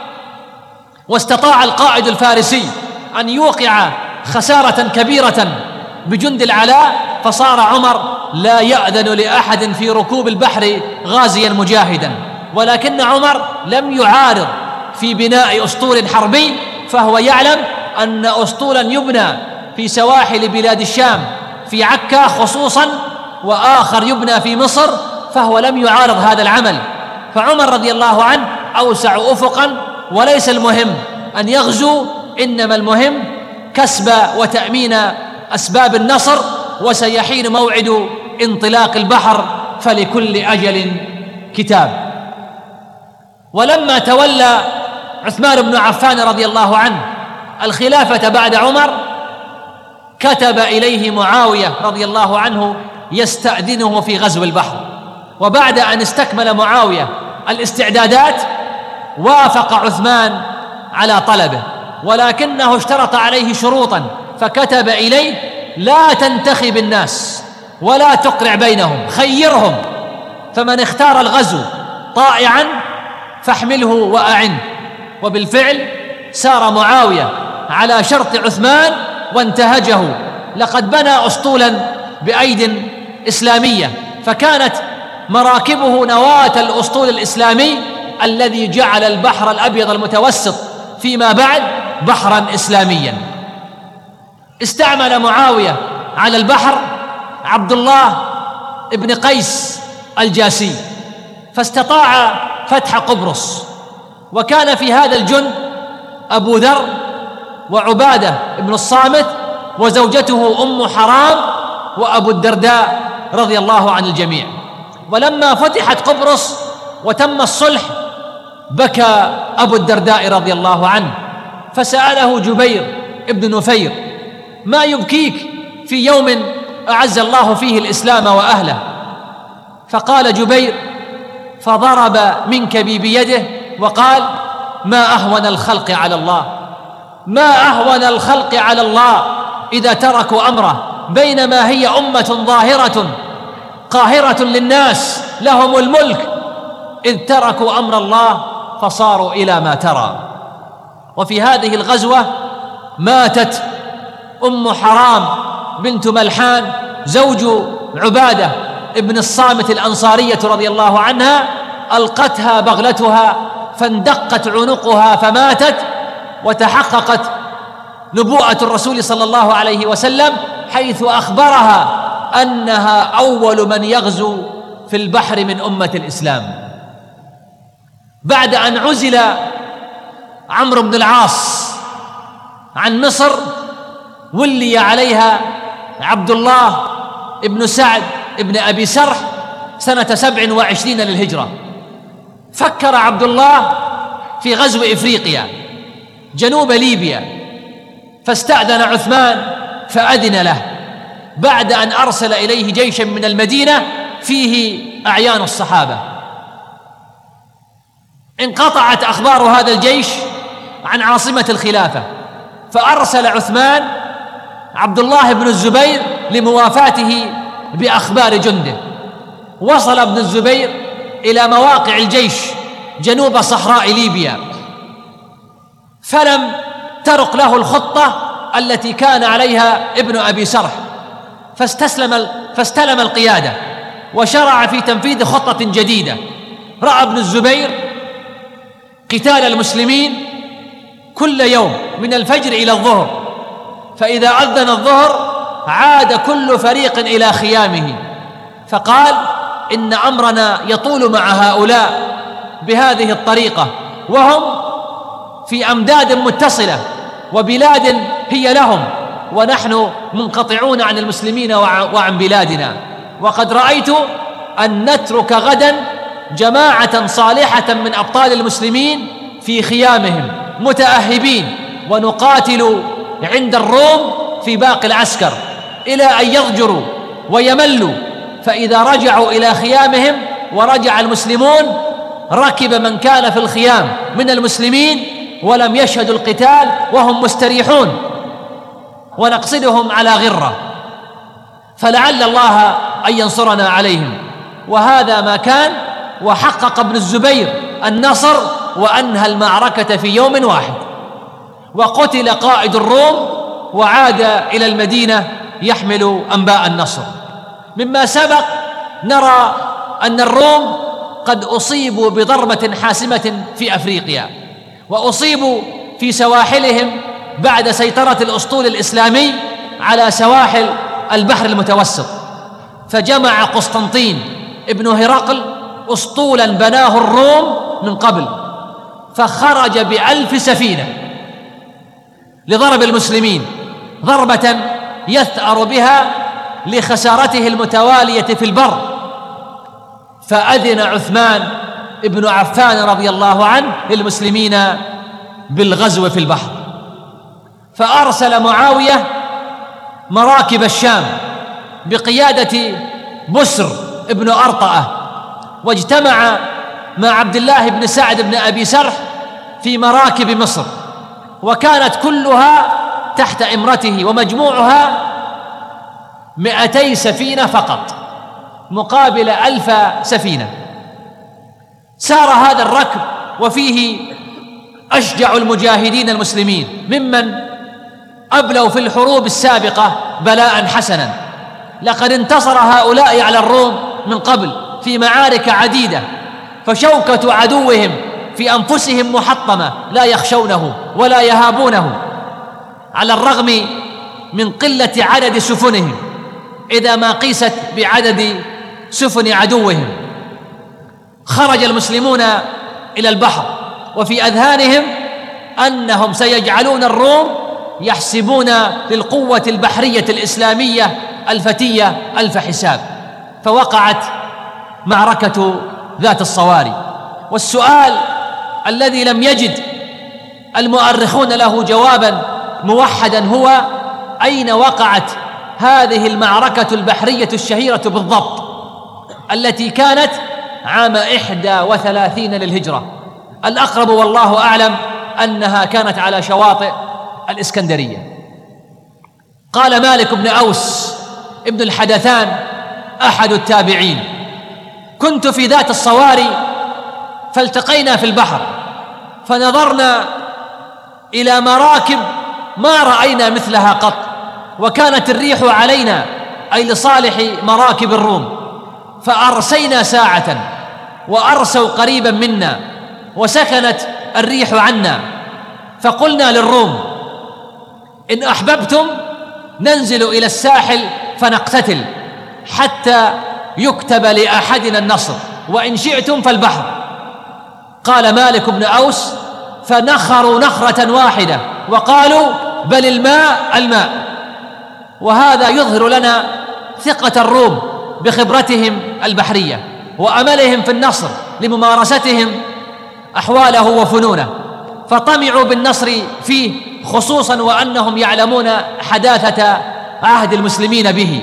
واستطاع القائد الفارسي أن يوقع خسارة كبيرة بجند العلاء، فصار عمر لا يأذن لأحد في ركوب البحر غازيا مجاهدا. ولكن عمر لم يعارض في بناء أسطول حربي، فهو يعلم أن أسطولا يبنى في سواحل بلاد الشام في عكا خصوصا، وآخر يبنى في مصر، فهو لم يعارض هذا العمل. فعمر رضي الله عنه أوسع أفقا، وليس المهم أن يغزو، إنما المهم كسب وتأمين أسباب النصر، وسيحين موعد انطلاق البحر، فلكل أجل كتاب. ولما تولى عثمان بن عفان رضي الله عنه الخلافة بعد عمر، كتب إليه معاوية رضي الله عنه يستأذنه في غزو البحر. وبعد أن استكمل معاوية الاستعدادات وافق عثمان على طلبه، ولكنه اشترط عليه شروطا، فكتب إليه: لا تنتخب الناس ولا تقرع بينهم، خيرهم، فمن اختار الغزو طائعا فاحمله وأعنه. وبالفعل سار معاوية على شرط عثمان وانتهجه. لقد بنى أسطولا بأيد إسلامية، فكانت مراكبه نواة الأسطول الإسلامي الذي جعل البحر الأبيض المتوسط فيما بعد بحرا إسلاميا. استعمل معاوية على البحر عبد الله ابن قيس الجاسي، فاستطاع فتح قبرص. وكان في هذا الجند أبو ذر وعبادة ابن الصامت وزوجته أم حرام وأبو الدرداء رضي الله عن الجميع. ولما فتحت قبرص وتم الصلح، بكى أبو الدرداء رضي الله عنه، فسأله جبير ابن نفير: ما يبكيك في يوم أعز الله فيه الإسلام وأهله؟ فقال جبير: فضرب منكبي بيده وقال: ما أهون الخلق على الله، ما أهون الخلق على الله إذا تركوا أمره، بينما هي أمة ظاهرة قاهرة للناس لهم الملك، إذ تركوا أمر الله فصاروا إلى ما ترى. وفي هذه الغزوة ماتت أم حرام بنت ملحان زوج عبادة ابن الصامت الأنصارية رضي الله عنها، ألقتها بغلتها فاندقت عنقها فماتت. وتحققت نبوءة الرسول صلى الله عليه وسلم حيث أخبرها أنها أول من يغزو في البحر من أمة الإسلام. بعد أن عزل عمرو بن العاص عن مصر، ولي عليها عبد الله ابن سعد ابن أبي سرح سنة سبع وعشرين للهجرة. فكر عبد الله في غزو إفريقيا جنوب ليبيا، فاستأذن عثمان فأذن له، بعد أن أرسل إليه جيشا من المدينة فيه أعيان الصحابة. انقطعت أخبار هذا الجيش عن عاصمة الخلافة، فأرسل عثمان عبد الله بن الزبير لموافاته بأخبار جنده. وصل ابن الزبير إلى مواقع الجيش جنوب صحراء ليبيا، فلم ترق له الخطة التي كان عليها ابن أبي سرح، فاستسلم فاستلم القيادة وشرع في تنفيذ خطة جديدة. رأى ابن الزبير قتال المسلمين كل يوم من الفجر إلى الظهر، فإذا أذن الظهر عاد كل فريق إلى خيامه، فقال: إن أمرنا يطول مع هؤلاء بهذه الطريقة، وهم في أمداد متصلة وبلاد هي لهم، ونحن منقطعون عن المسلمين وعن بلادنا. وقد رأيت أن نترك غدا جماعة صالحة من أبطال المسلمين في خيامهم متأهبين، ونقاتل عند الروم في باقي العسكر إلى أن يضجروا ويملوا، فإذا رجعوا إلى خيامهم ورجع المسلمون ركب من كان في الخيام من المسلمين ولم يشهدوا القتال وهم مستريحون، ونقصدهم على غرة، فلعل الله أن ينصرنا عليهم. وهذا ما كان، وحقق ابن الزبير النصر وأنهى المعركة في يوم واحد، وقتل قائد الروم وعاد إلى المدينة يحمل أنباء النصر. مما سبق نرى أن الروم قد أصيبوا بضربة حاسمة في أفريقيا، وأصيبوا في سواحلهم بعد سيطرة الأسطول الإسلامي على سواحل البحر المتوسط، فجمع قسطنطين ابن هرقل أسطولا بناه الروم من قبل، فخرج بألف سفينة لضرب المسلمين ضربة يثأر بها لخسارته المتوالية في البر. فأذن عثمان ابن عفان رضي الله عنه للمسلمين بالغزو في البحر، فأرسل معاوية مراكب الشام بقيادة بسر ابن أرطأة، واجتمع مع عبد الله بن سعد بن أبي سرح في مراكب مصر، وكانت كلها تحت إمرته، ومجموعها مئتي سفينة فقط مقابل ألف سفينة. سار هذا الركب وفيه أشجع المجاهدين المسلمين ممن أبلوا في الحروب السابقة بلاء حسنا. لقد انتصر هؤلاء على الروم من قبل في معارك عديدة، فشوكة عدوهم في أنفسهم محطمة، لا يخشونه ولا يهابونه، على الرغم من قلة عدد سفنهم إذا ما قيست بعدد سفن عدوهم. خرج المسلمون إلى البحر وفي أذهانهم أنهم سيجعلون الروم يحسبون للقوة البحرية الإسلامية الفتية ألف حساب، فوقعت معركة ذات الصواري. والسؤال الذي لم يجد المؤرخون له جوابا موحدا هو: أين وقعت هذه المعركة البحرية الشهيرة بالضبط، التي كانت عام إحدى وثلاثين للهجرة؟ الأقرب والله أعلم أنها كانت على شواطئ الإسكندرية. قال مالك بن أوس ابن الحدثان أحد التابعين: كنت في ذات الصواري فالتقينا في البحر، فنظرنا إلى مراكب ما رأينا مثلها قط، وكانت الريح علينا، أي لصالح مراكب الروم، فأرسينا ساعة وأرسوا قريبا منا، وسكنت الريح عنا، فقلنا للروم: إن أحببتم ننزل إلى الساحل فنقتتل حتى يكتب لأحدنا النصر، وإن شئتم فالبحر. قال مالك بن أوس: فنخروا نخرة واحدة وقالوا: بل الماء الماء. وهذا يظهر لنا ثقة الروم بخبرتهم البحرية وأملهم في النصر لممارستهم أحواله وفنونه، فطمعوا بالنصر فيه، خصوصا وأنهم يعلمون حداثة عهد المسلمين به.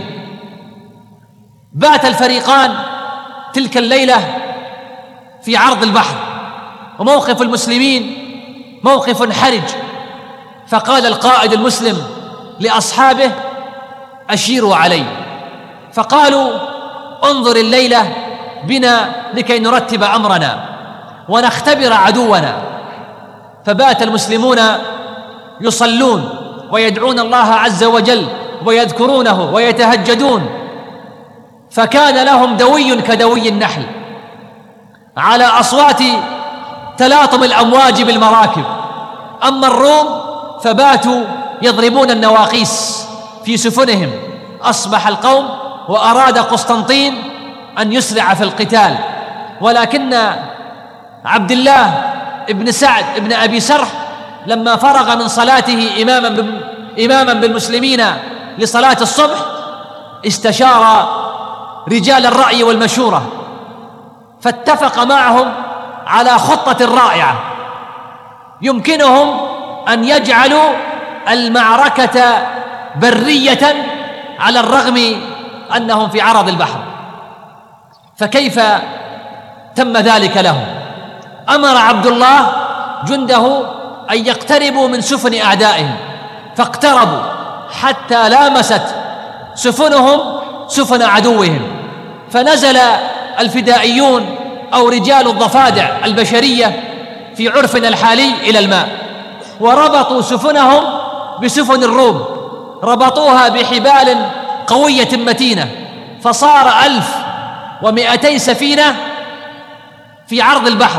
بات الفريقان تلك الليلة في عرض البحر، وموقف المسلمين موقف حرج، فقال القائد المسلم لأصحابه: أشيروا علي. فقالوا: انظر الليلة بنا لكي نرتب أمرنا ونختبر عدونا. فبات المسلمون يصلون ويدعون الله عز وجل ويذكرونه ويتهجدون، فكان لهم دوي كدوي النحل على أصوات تلاطم الأمواج بالمراكب. أما الروم فباتوا يضربون النواقيس في سفنهم. أصبح القوم وأراد قسطنطين أن يسرع في القتال، ولكن عبد الله ابن سعد ابن أبي سرح لما فرغ من صلاته إماما إماما بالمسلمين لصلاة الصبح استشار رجال الرأي والمشورة، فاتفق معهم على خطة رائعة يمكنهم أن يجعلوا المعركة برية على الرغم أنهم في عرض البحر. فكيف تم ذلك لهم؟ أمر عبد الله جنده أن يقتربوا من سفن أعدائهم، فاقتربوا حتى لامست سفنهم سفن عدوهم، فنزل الفدائيون أو رجال الضفادع البشرية في عرفنا الحالي إلى الماء، وربطوا سفنهم بسفن الروم، ربطوها بحبال قوية متينة، فصار ألف ومئتي سفينة في عرض البحر،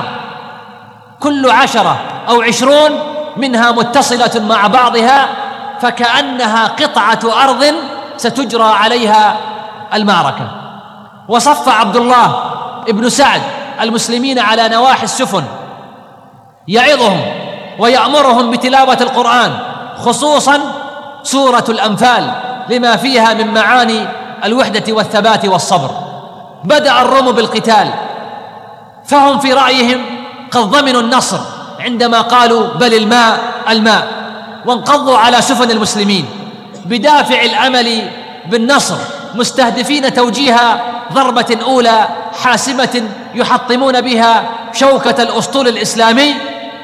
كل عشرة أو عشرون منها متصلة مع بعضها، فكأنها قطعة أرض ستجرى عليها المعركة. وصف عبد الله ابن سعد المسلمين على نواحي السفن يعظهم ويأمرهم بتلاوة القرآن، خصوصا سورة الأنفال لما فيها من معاني الوحدة والثبات والصبر. بدأ الروم بالقتال، فهم في رأيهم قد ضمنوا النصر عندما قالوا بل الماء الماء، وانقضوا على سفن المسلمين بدافع الأمل بالنصر، مستهدفين توجيه ضربة أولى حاسمة يحطمون بها شوكة الأسطول الإسلامي.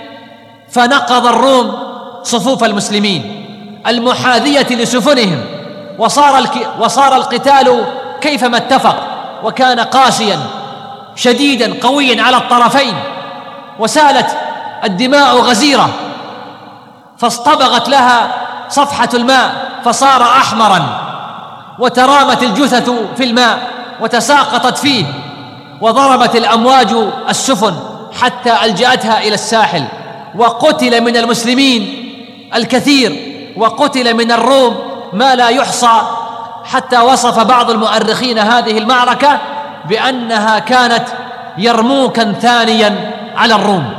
فنقض الروم صفوف المسلمين المحاذية لسفنهم، وصار, الك... وصار القتال كيفما اتفق، وكان قاسيا شديدا قويا على الطرفين، وسالت الدماء غزيرة، فاصطبغت لها صفحة الماء فصار أحمرا، وترامت الجثث في الماء وتساقطت فيه، وضربت الأمواج السفن حتى ألجأتها إلى الساحل، وقتل من المسلمين الكثير، وقتل من الروم ما لا يحصى، حتى وصف بعض المؤرخين هذه المعركة بأنها كانت يرموكا ثانيا على الروم.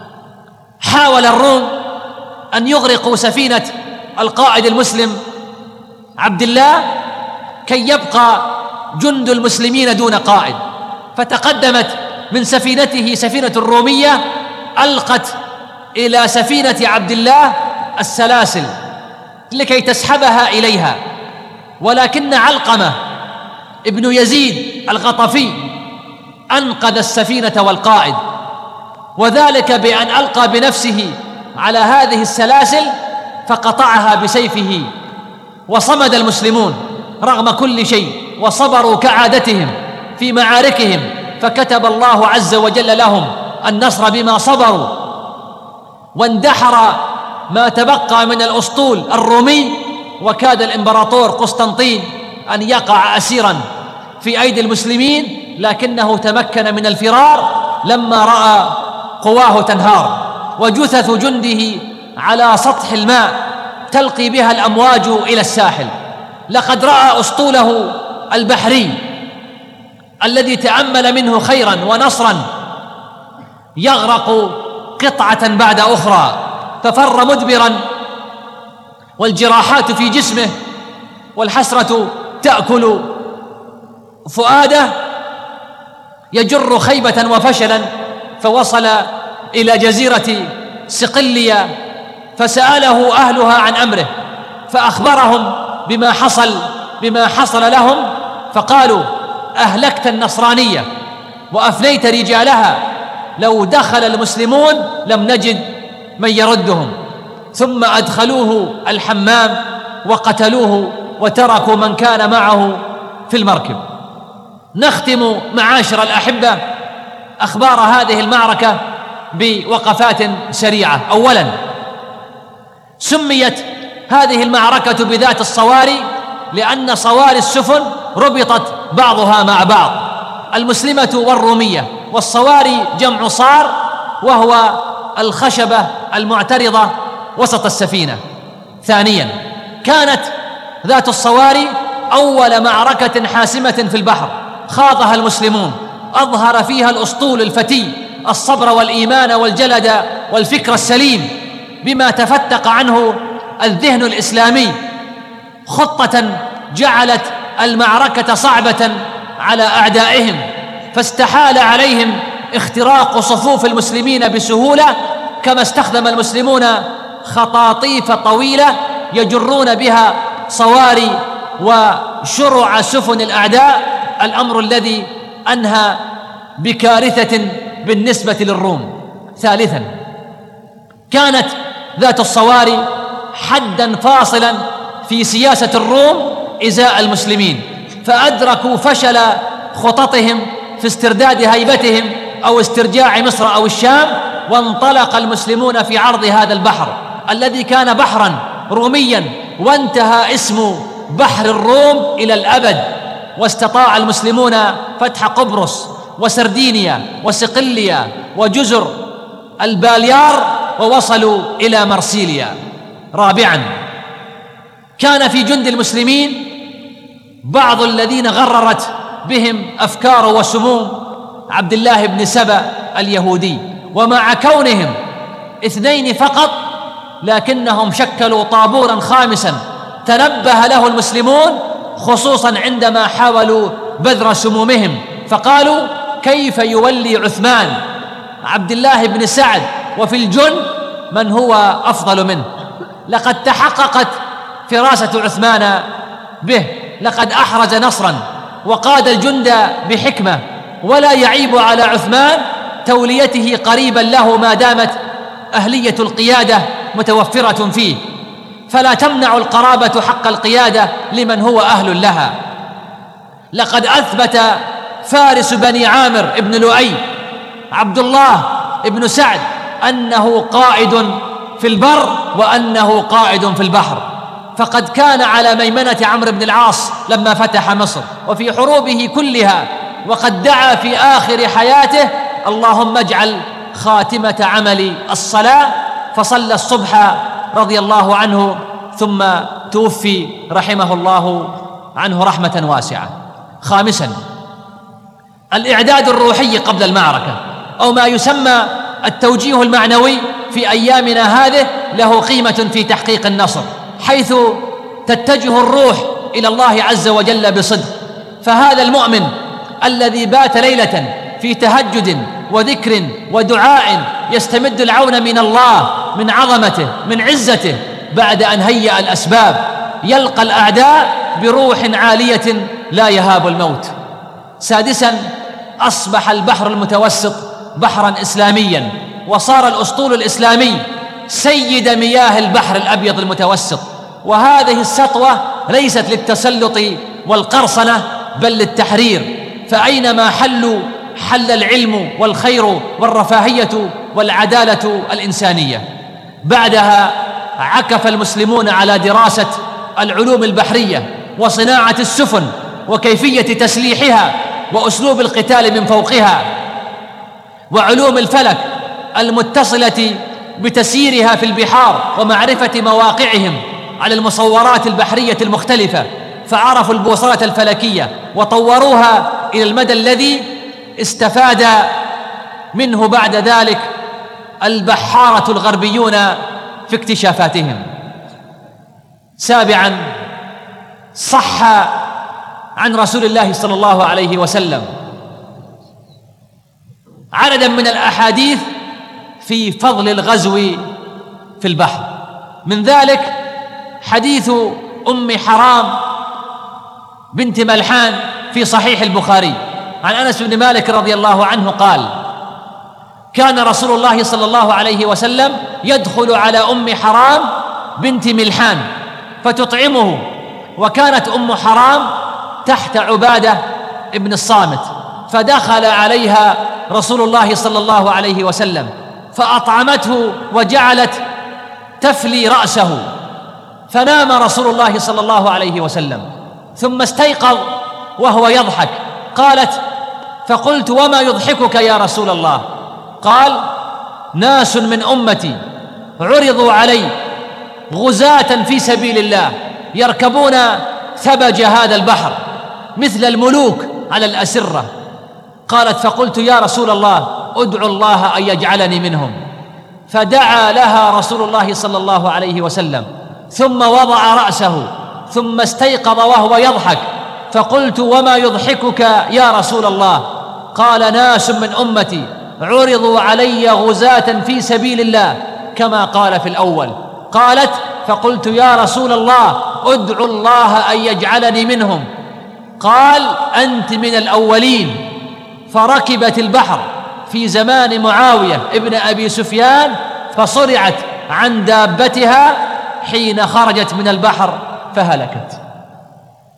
حاول الروم أن يغرقوا سفينة القائد المسلم عبد الله كي يبقى جند المسلمين دون قائد، فتقدمت من سفينته سفينة الرومية، ألقت إلى سفينة عبد الله السلاسل لكي تسحبها إليها، ولكن علقمة ابن يزيد الغطفي أنقذ السفينة والقائد، وذلك بأن ألقى بنفسه على هذه السلاسل فقطعها بسيفه. وصمد المسلمون رغم كل شيء، وصبروا كعادتهم في معاركهم، فكتب الله عز وجل لهم النصر بما صبروا. واندحر ما تبقى من الأسطول الرومي، وكاد الإمبراطور قسطنطين أن يقع أسيرا في أيدي المسلمين، لكنه تمكن من الفرار لما رأى قواه تنهار، وجثث جنده على سطح الماء تلقي بها الأمواج إلى الساحل. لقد رأى أسطوله البحري الذي تأمل منه خيرا ونصرا يغرق قطعة بعد أخرى، ففر مدبرا، والجراحات في جسمه والحسرة تأكل فؤاده، يجر خيبة وفشلا، فوصل إلى جزيرة صقلية، فسأله أهلها عن أمره، فأخبرهم بما حصل بما حصل لهم، فقالوا أهلكت النصرانية وأفنيت رجالها، لو دخل المسلمون لم نجد من يردهم. ثم أدخلوه الحمام وقتلوه، وتركوا من كان معه في المركب. نختم معاشر الأحبة أخبار هذه المعركة بوقفات سريعة. أولا، سميت هذه المعركة بذات الصواري لأن صواري السفن ربطت بعضها مع بعض، المسلمة والرومية، والصواري جمع صار، وهو الخشبة المعترضة وسط السفينة. ثانيا، كانت ذات الصواري أول معركة حاسمة في البحر خاضها المسلمون، أظهر فيها الأسطول الفتي الصبر والإيمان والجلد والفكر السليم بما تفتق عنه الذهن الإسلامي، خطة جعلت المعركة صعبة على أعدائهم، فاستحال عليهم اختراق صفوف المسلمين بسهولة، كما استخدم المسلمون خطاطيف طويلة يجرون بها صواري وشرع سفن الأعداء، الأمر الذي أنهى بكارثة بالنسبة للروم. ثالثا، كانت ذات الصواري حداً فاصلاً في سياسة الروم إزاء المسلمين، فأدركوا فشل خططهم في استرداد هيبتهم أو استرجاع مصر أو الشام، وانطلق المسلمون في عرض هذا البحر الذي كان بحرا روميا، وانتهى اسم بحر الروم إلى الأبد. واستطاع المسلمون فتح قبرص وسردينيا وصقلية وجزر الباليار، ووصلوا إلى مرسيليا. رابعا، كان في جند المسلمين بعض الذين غررت بهم أفكار وسموم عبد الله بن سبأ اليهودي، ومع كونهم اثنين فقط لكنهم شكلوا طابورا خامسا تنبه له المسلمون، خصوصا عندما حاولوا بذر سمومهم، فقالوا: كيف يولي عثمان عبد الله بن سعد وفي الجند من هو أفضل منه؟ لقد تحققت فراسة عثمان به، لقد أحرز نصرا وقاد الجند بحكمة، ولا يعيب على عثمان توليته قريبا له ما دامت أهلية القيادة متوفرة فيه، فلا تمنع القرابة حق القيادة لمن هو أهل لها. لقد أثبت فارس بني عامر ابن لؤي عبد الله ابن سعد أنه قائد في البر وأنه قائد في البحر، فقد كان على ميمنة عمرو بن العاص لما فتح مصر وفي حروبه كلها، وقد دعا في آخر حياته: اللهم اجعل خاتمة عملي الصلاة، فصلى الصبح رضي الله عنه ثم توفي رحمه الله عنه رحمة واسعة. خامسا، الإعداد الروحي قبل المعركة، أو ما يسمى التوجيه المعنوي في أيامنا هذه، له قيمة في تحقيق النصر، حيث تتجه الروح إلى الله عز وجل بصدق. فهذا المؤمن الذي بات ليلة في تهجد وذكر ودعاء يستمد العون من الله، من عظمته، من عزته، بعد أن هيأ الأسباب، يلقى الأعداء بروح عالية لا يهاب الموت. سادسا، أصبح البحر المتوسط بحرا إسلاميا، وصار الأسطول الإسلامي سيد مياه البحر الأبيض المتوسط. وهذه السطوة ليست للتسلط والقرصنة بل للتحرير، فأينما حلوا حل العلم والخير والرفاهية والعدالة الإنسانية. بعدها عكف المسلمون على دراسة العلوم البحرية وصناعة السفن وكيفية تسليحها وأسلوب القتال من فوقها، وعلوم الفلك المتصلة بتسييرها في البحار ومعرفة مواقعهم على المصورات البحرية المختلفة، فعرفوا البوصلة الفلكية وطوروها إلى المدى الذي استفاد منه بعد ذلك البحارة الغربيون في اكتشافاتهم. سابعا، صح عن رسول الله صلى الله عليه وسلم عددا من الأحاديث في فضل الغزو في البحر، من ذلك حديث أم حرام بنت ملحان في صحيح البخاري عن أنس بن مالك رضي الله عنه قال: كان رسول الله صلى الله عليه وسلم يدخل على أم حرام بنت ملحان فتطعمه، وكانت أم حرام تحت عبادة ابن الصامت، فدخل عليها رسول الله صلى الله عليه وسلم فأطعمته وجعلت تفلي رأسه، فنام رسول الله صلى الله عليه وسلم ثم استيقظ وهو يضحك. قالت: فقلت: وما يضحكك يا رسول الله؟ قال: ناس من أمتي عرضوا علي غزاة في سبيل الله يركبون ثبج هذا البحر مثل الملوك على الأسرة. قالت: فقلت: يا رسول الله ادعو الله أن يجعلني منهم، فدعا لها رسول الله صلى الله عليه وسلم ثم وضع رأسه ثم استيقظ وهو يضحك. فقلت: وما يضحكك يا رسول الله؟ قال: ناس من أمتي عرضوا علي غزاة في سبيل الله كما قال في الأول. قالت: فقلت: يا رسول الله ادعو الله أن يجعلني منهم. قال: أنت من الأولين. فركبت البحر في زمان معاوية ابن أبي سفيان، فصرعت عن دابتها حين خرجت من البحر فهلكت.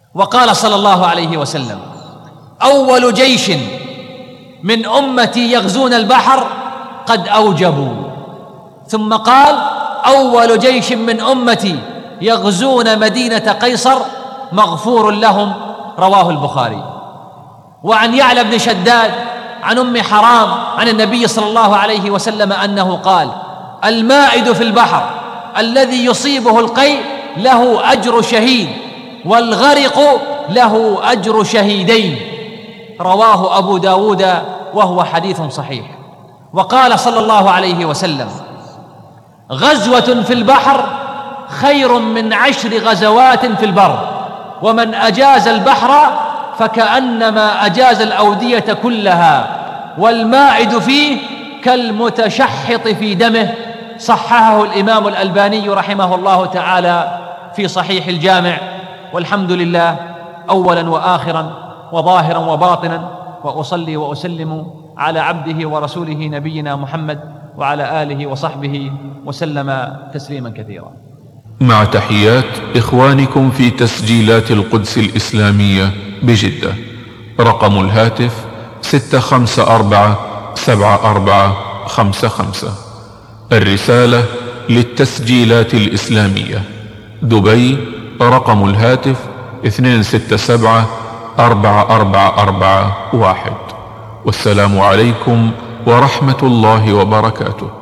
وقال صلى الله عليه وسلم: أول جيش من أمتي يغزون البحر قد أوجبوا. ثم قال: أول جيش من أمتي يغزون مدينة قيصر مغفور لهم، رواه البخاري. وعن يعلى بن شداد عن أم حرام عن النبي صلى الله عليه وسلم أنه قال: المائد في البحر الذي يصيبه القيء له أجر شهيد، والغرق له أجر شهيدين، رواه أبو داود وهو حديث صحيح. وقال صلى الله عليه وسلم: غزوة في البحر خير من عشر غزوات في البر، ومن أجاز البحر فكأنما أجاز الأودية كلها، والمائد فيه كالمتشحط في دمه. صححه الإمام الألباني رحمه الله تعالى في صحيح الجامع. والحمد لله أولا وآخرا وظاهرا وباطنا، وأصلي وأسلم على عبده ورسوله نبينا محمد وعلى آله وصحبه وسلم تسليما كثيرا. مع تحيات إخوانكم في تسجيلات القدس الإسلامية بجدة. رقم الهاتف ستة خمسة أربعة سبعة أربعة خمسة خمسة. الرسالة للتسجيلات الإسلامية دبي. رقم الهاتف اثنين ستة سبعة أربعة أربعة أربعة واحد. والسلام عليكم ورحمة الله وبركاته.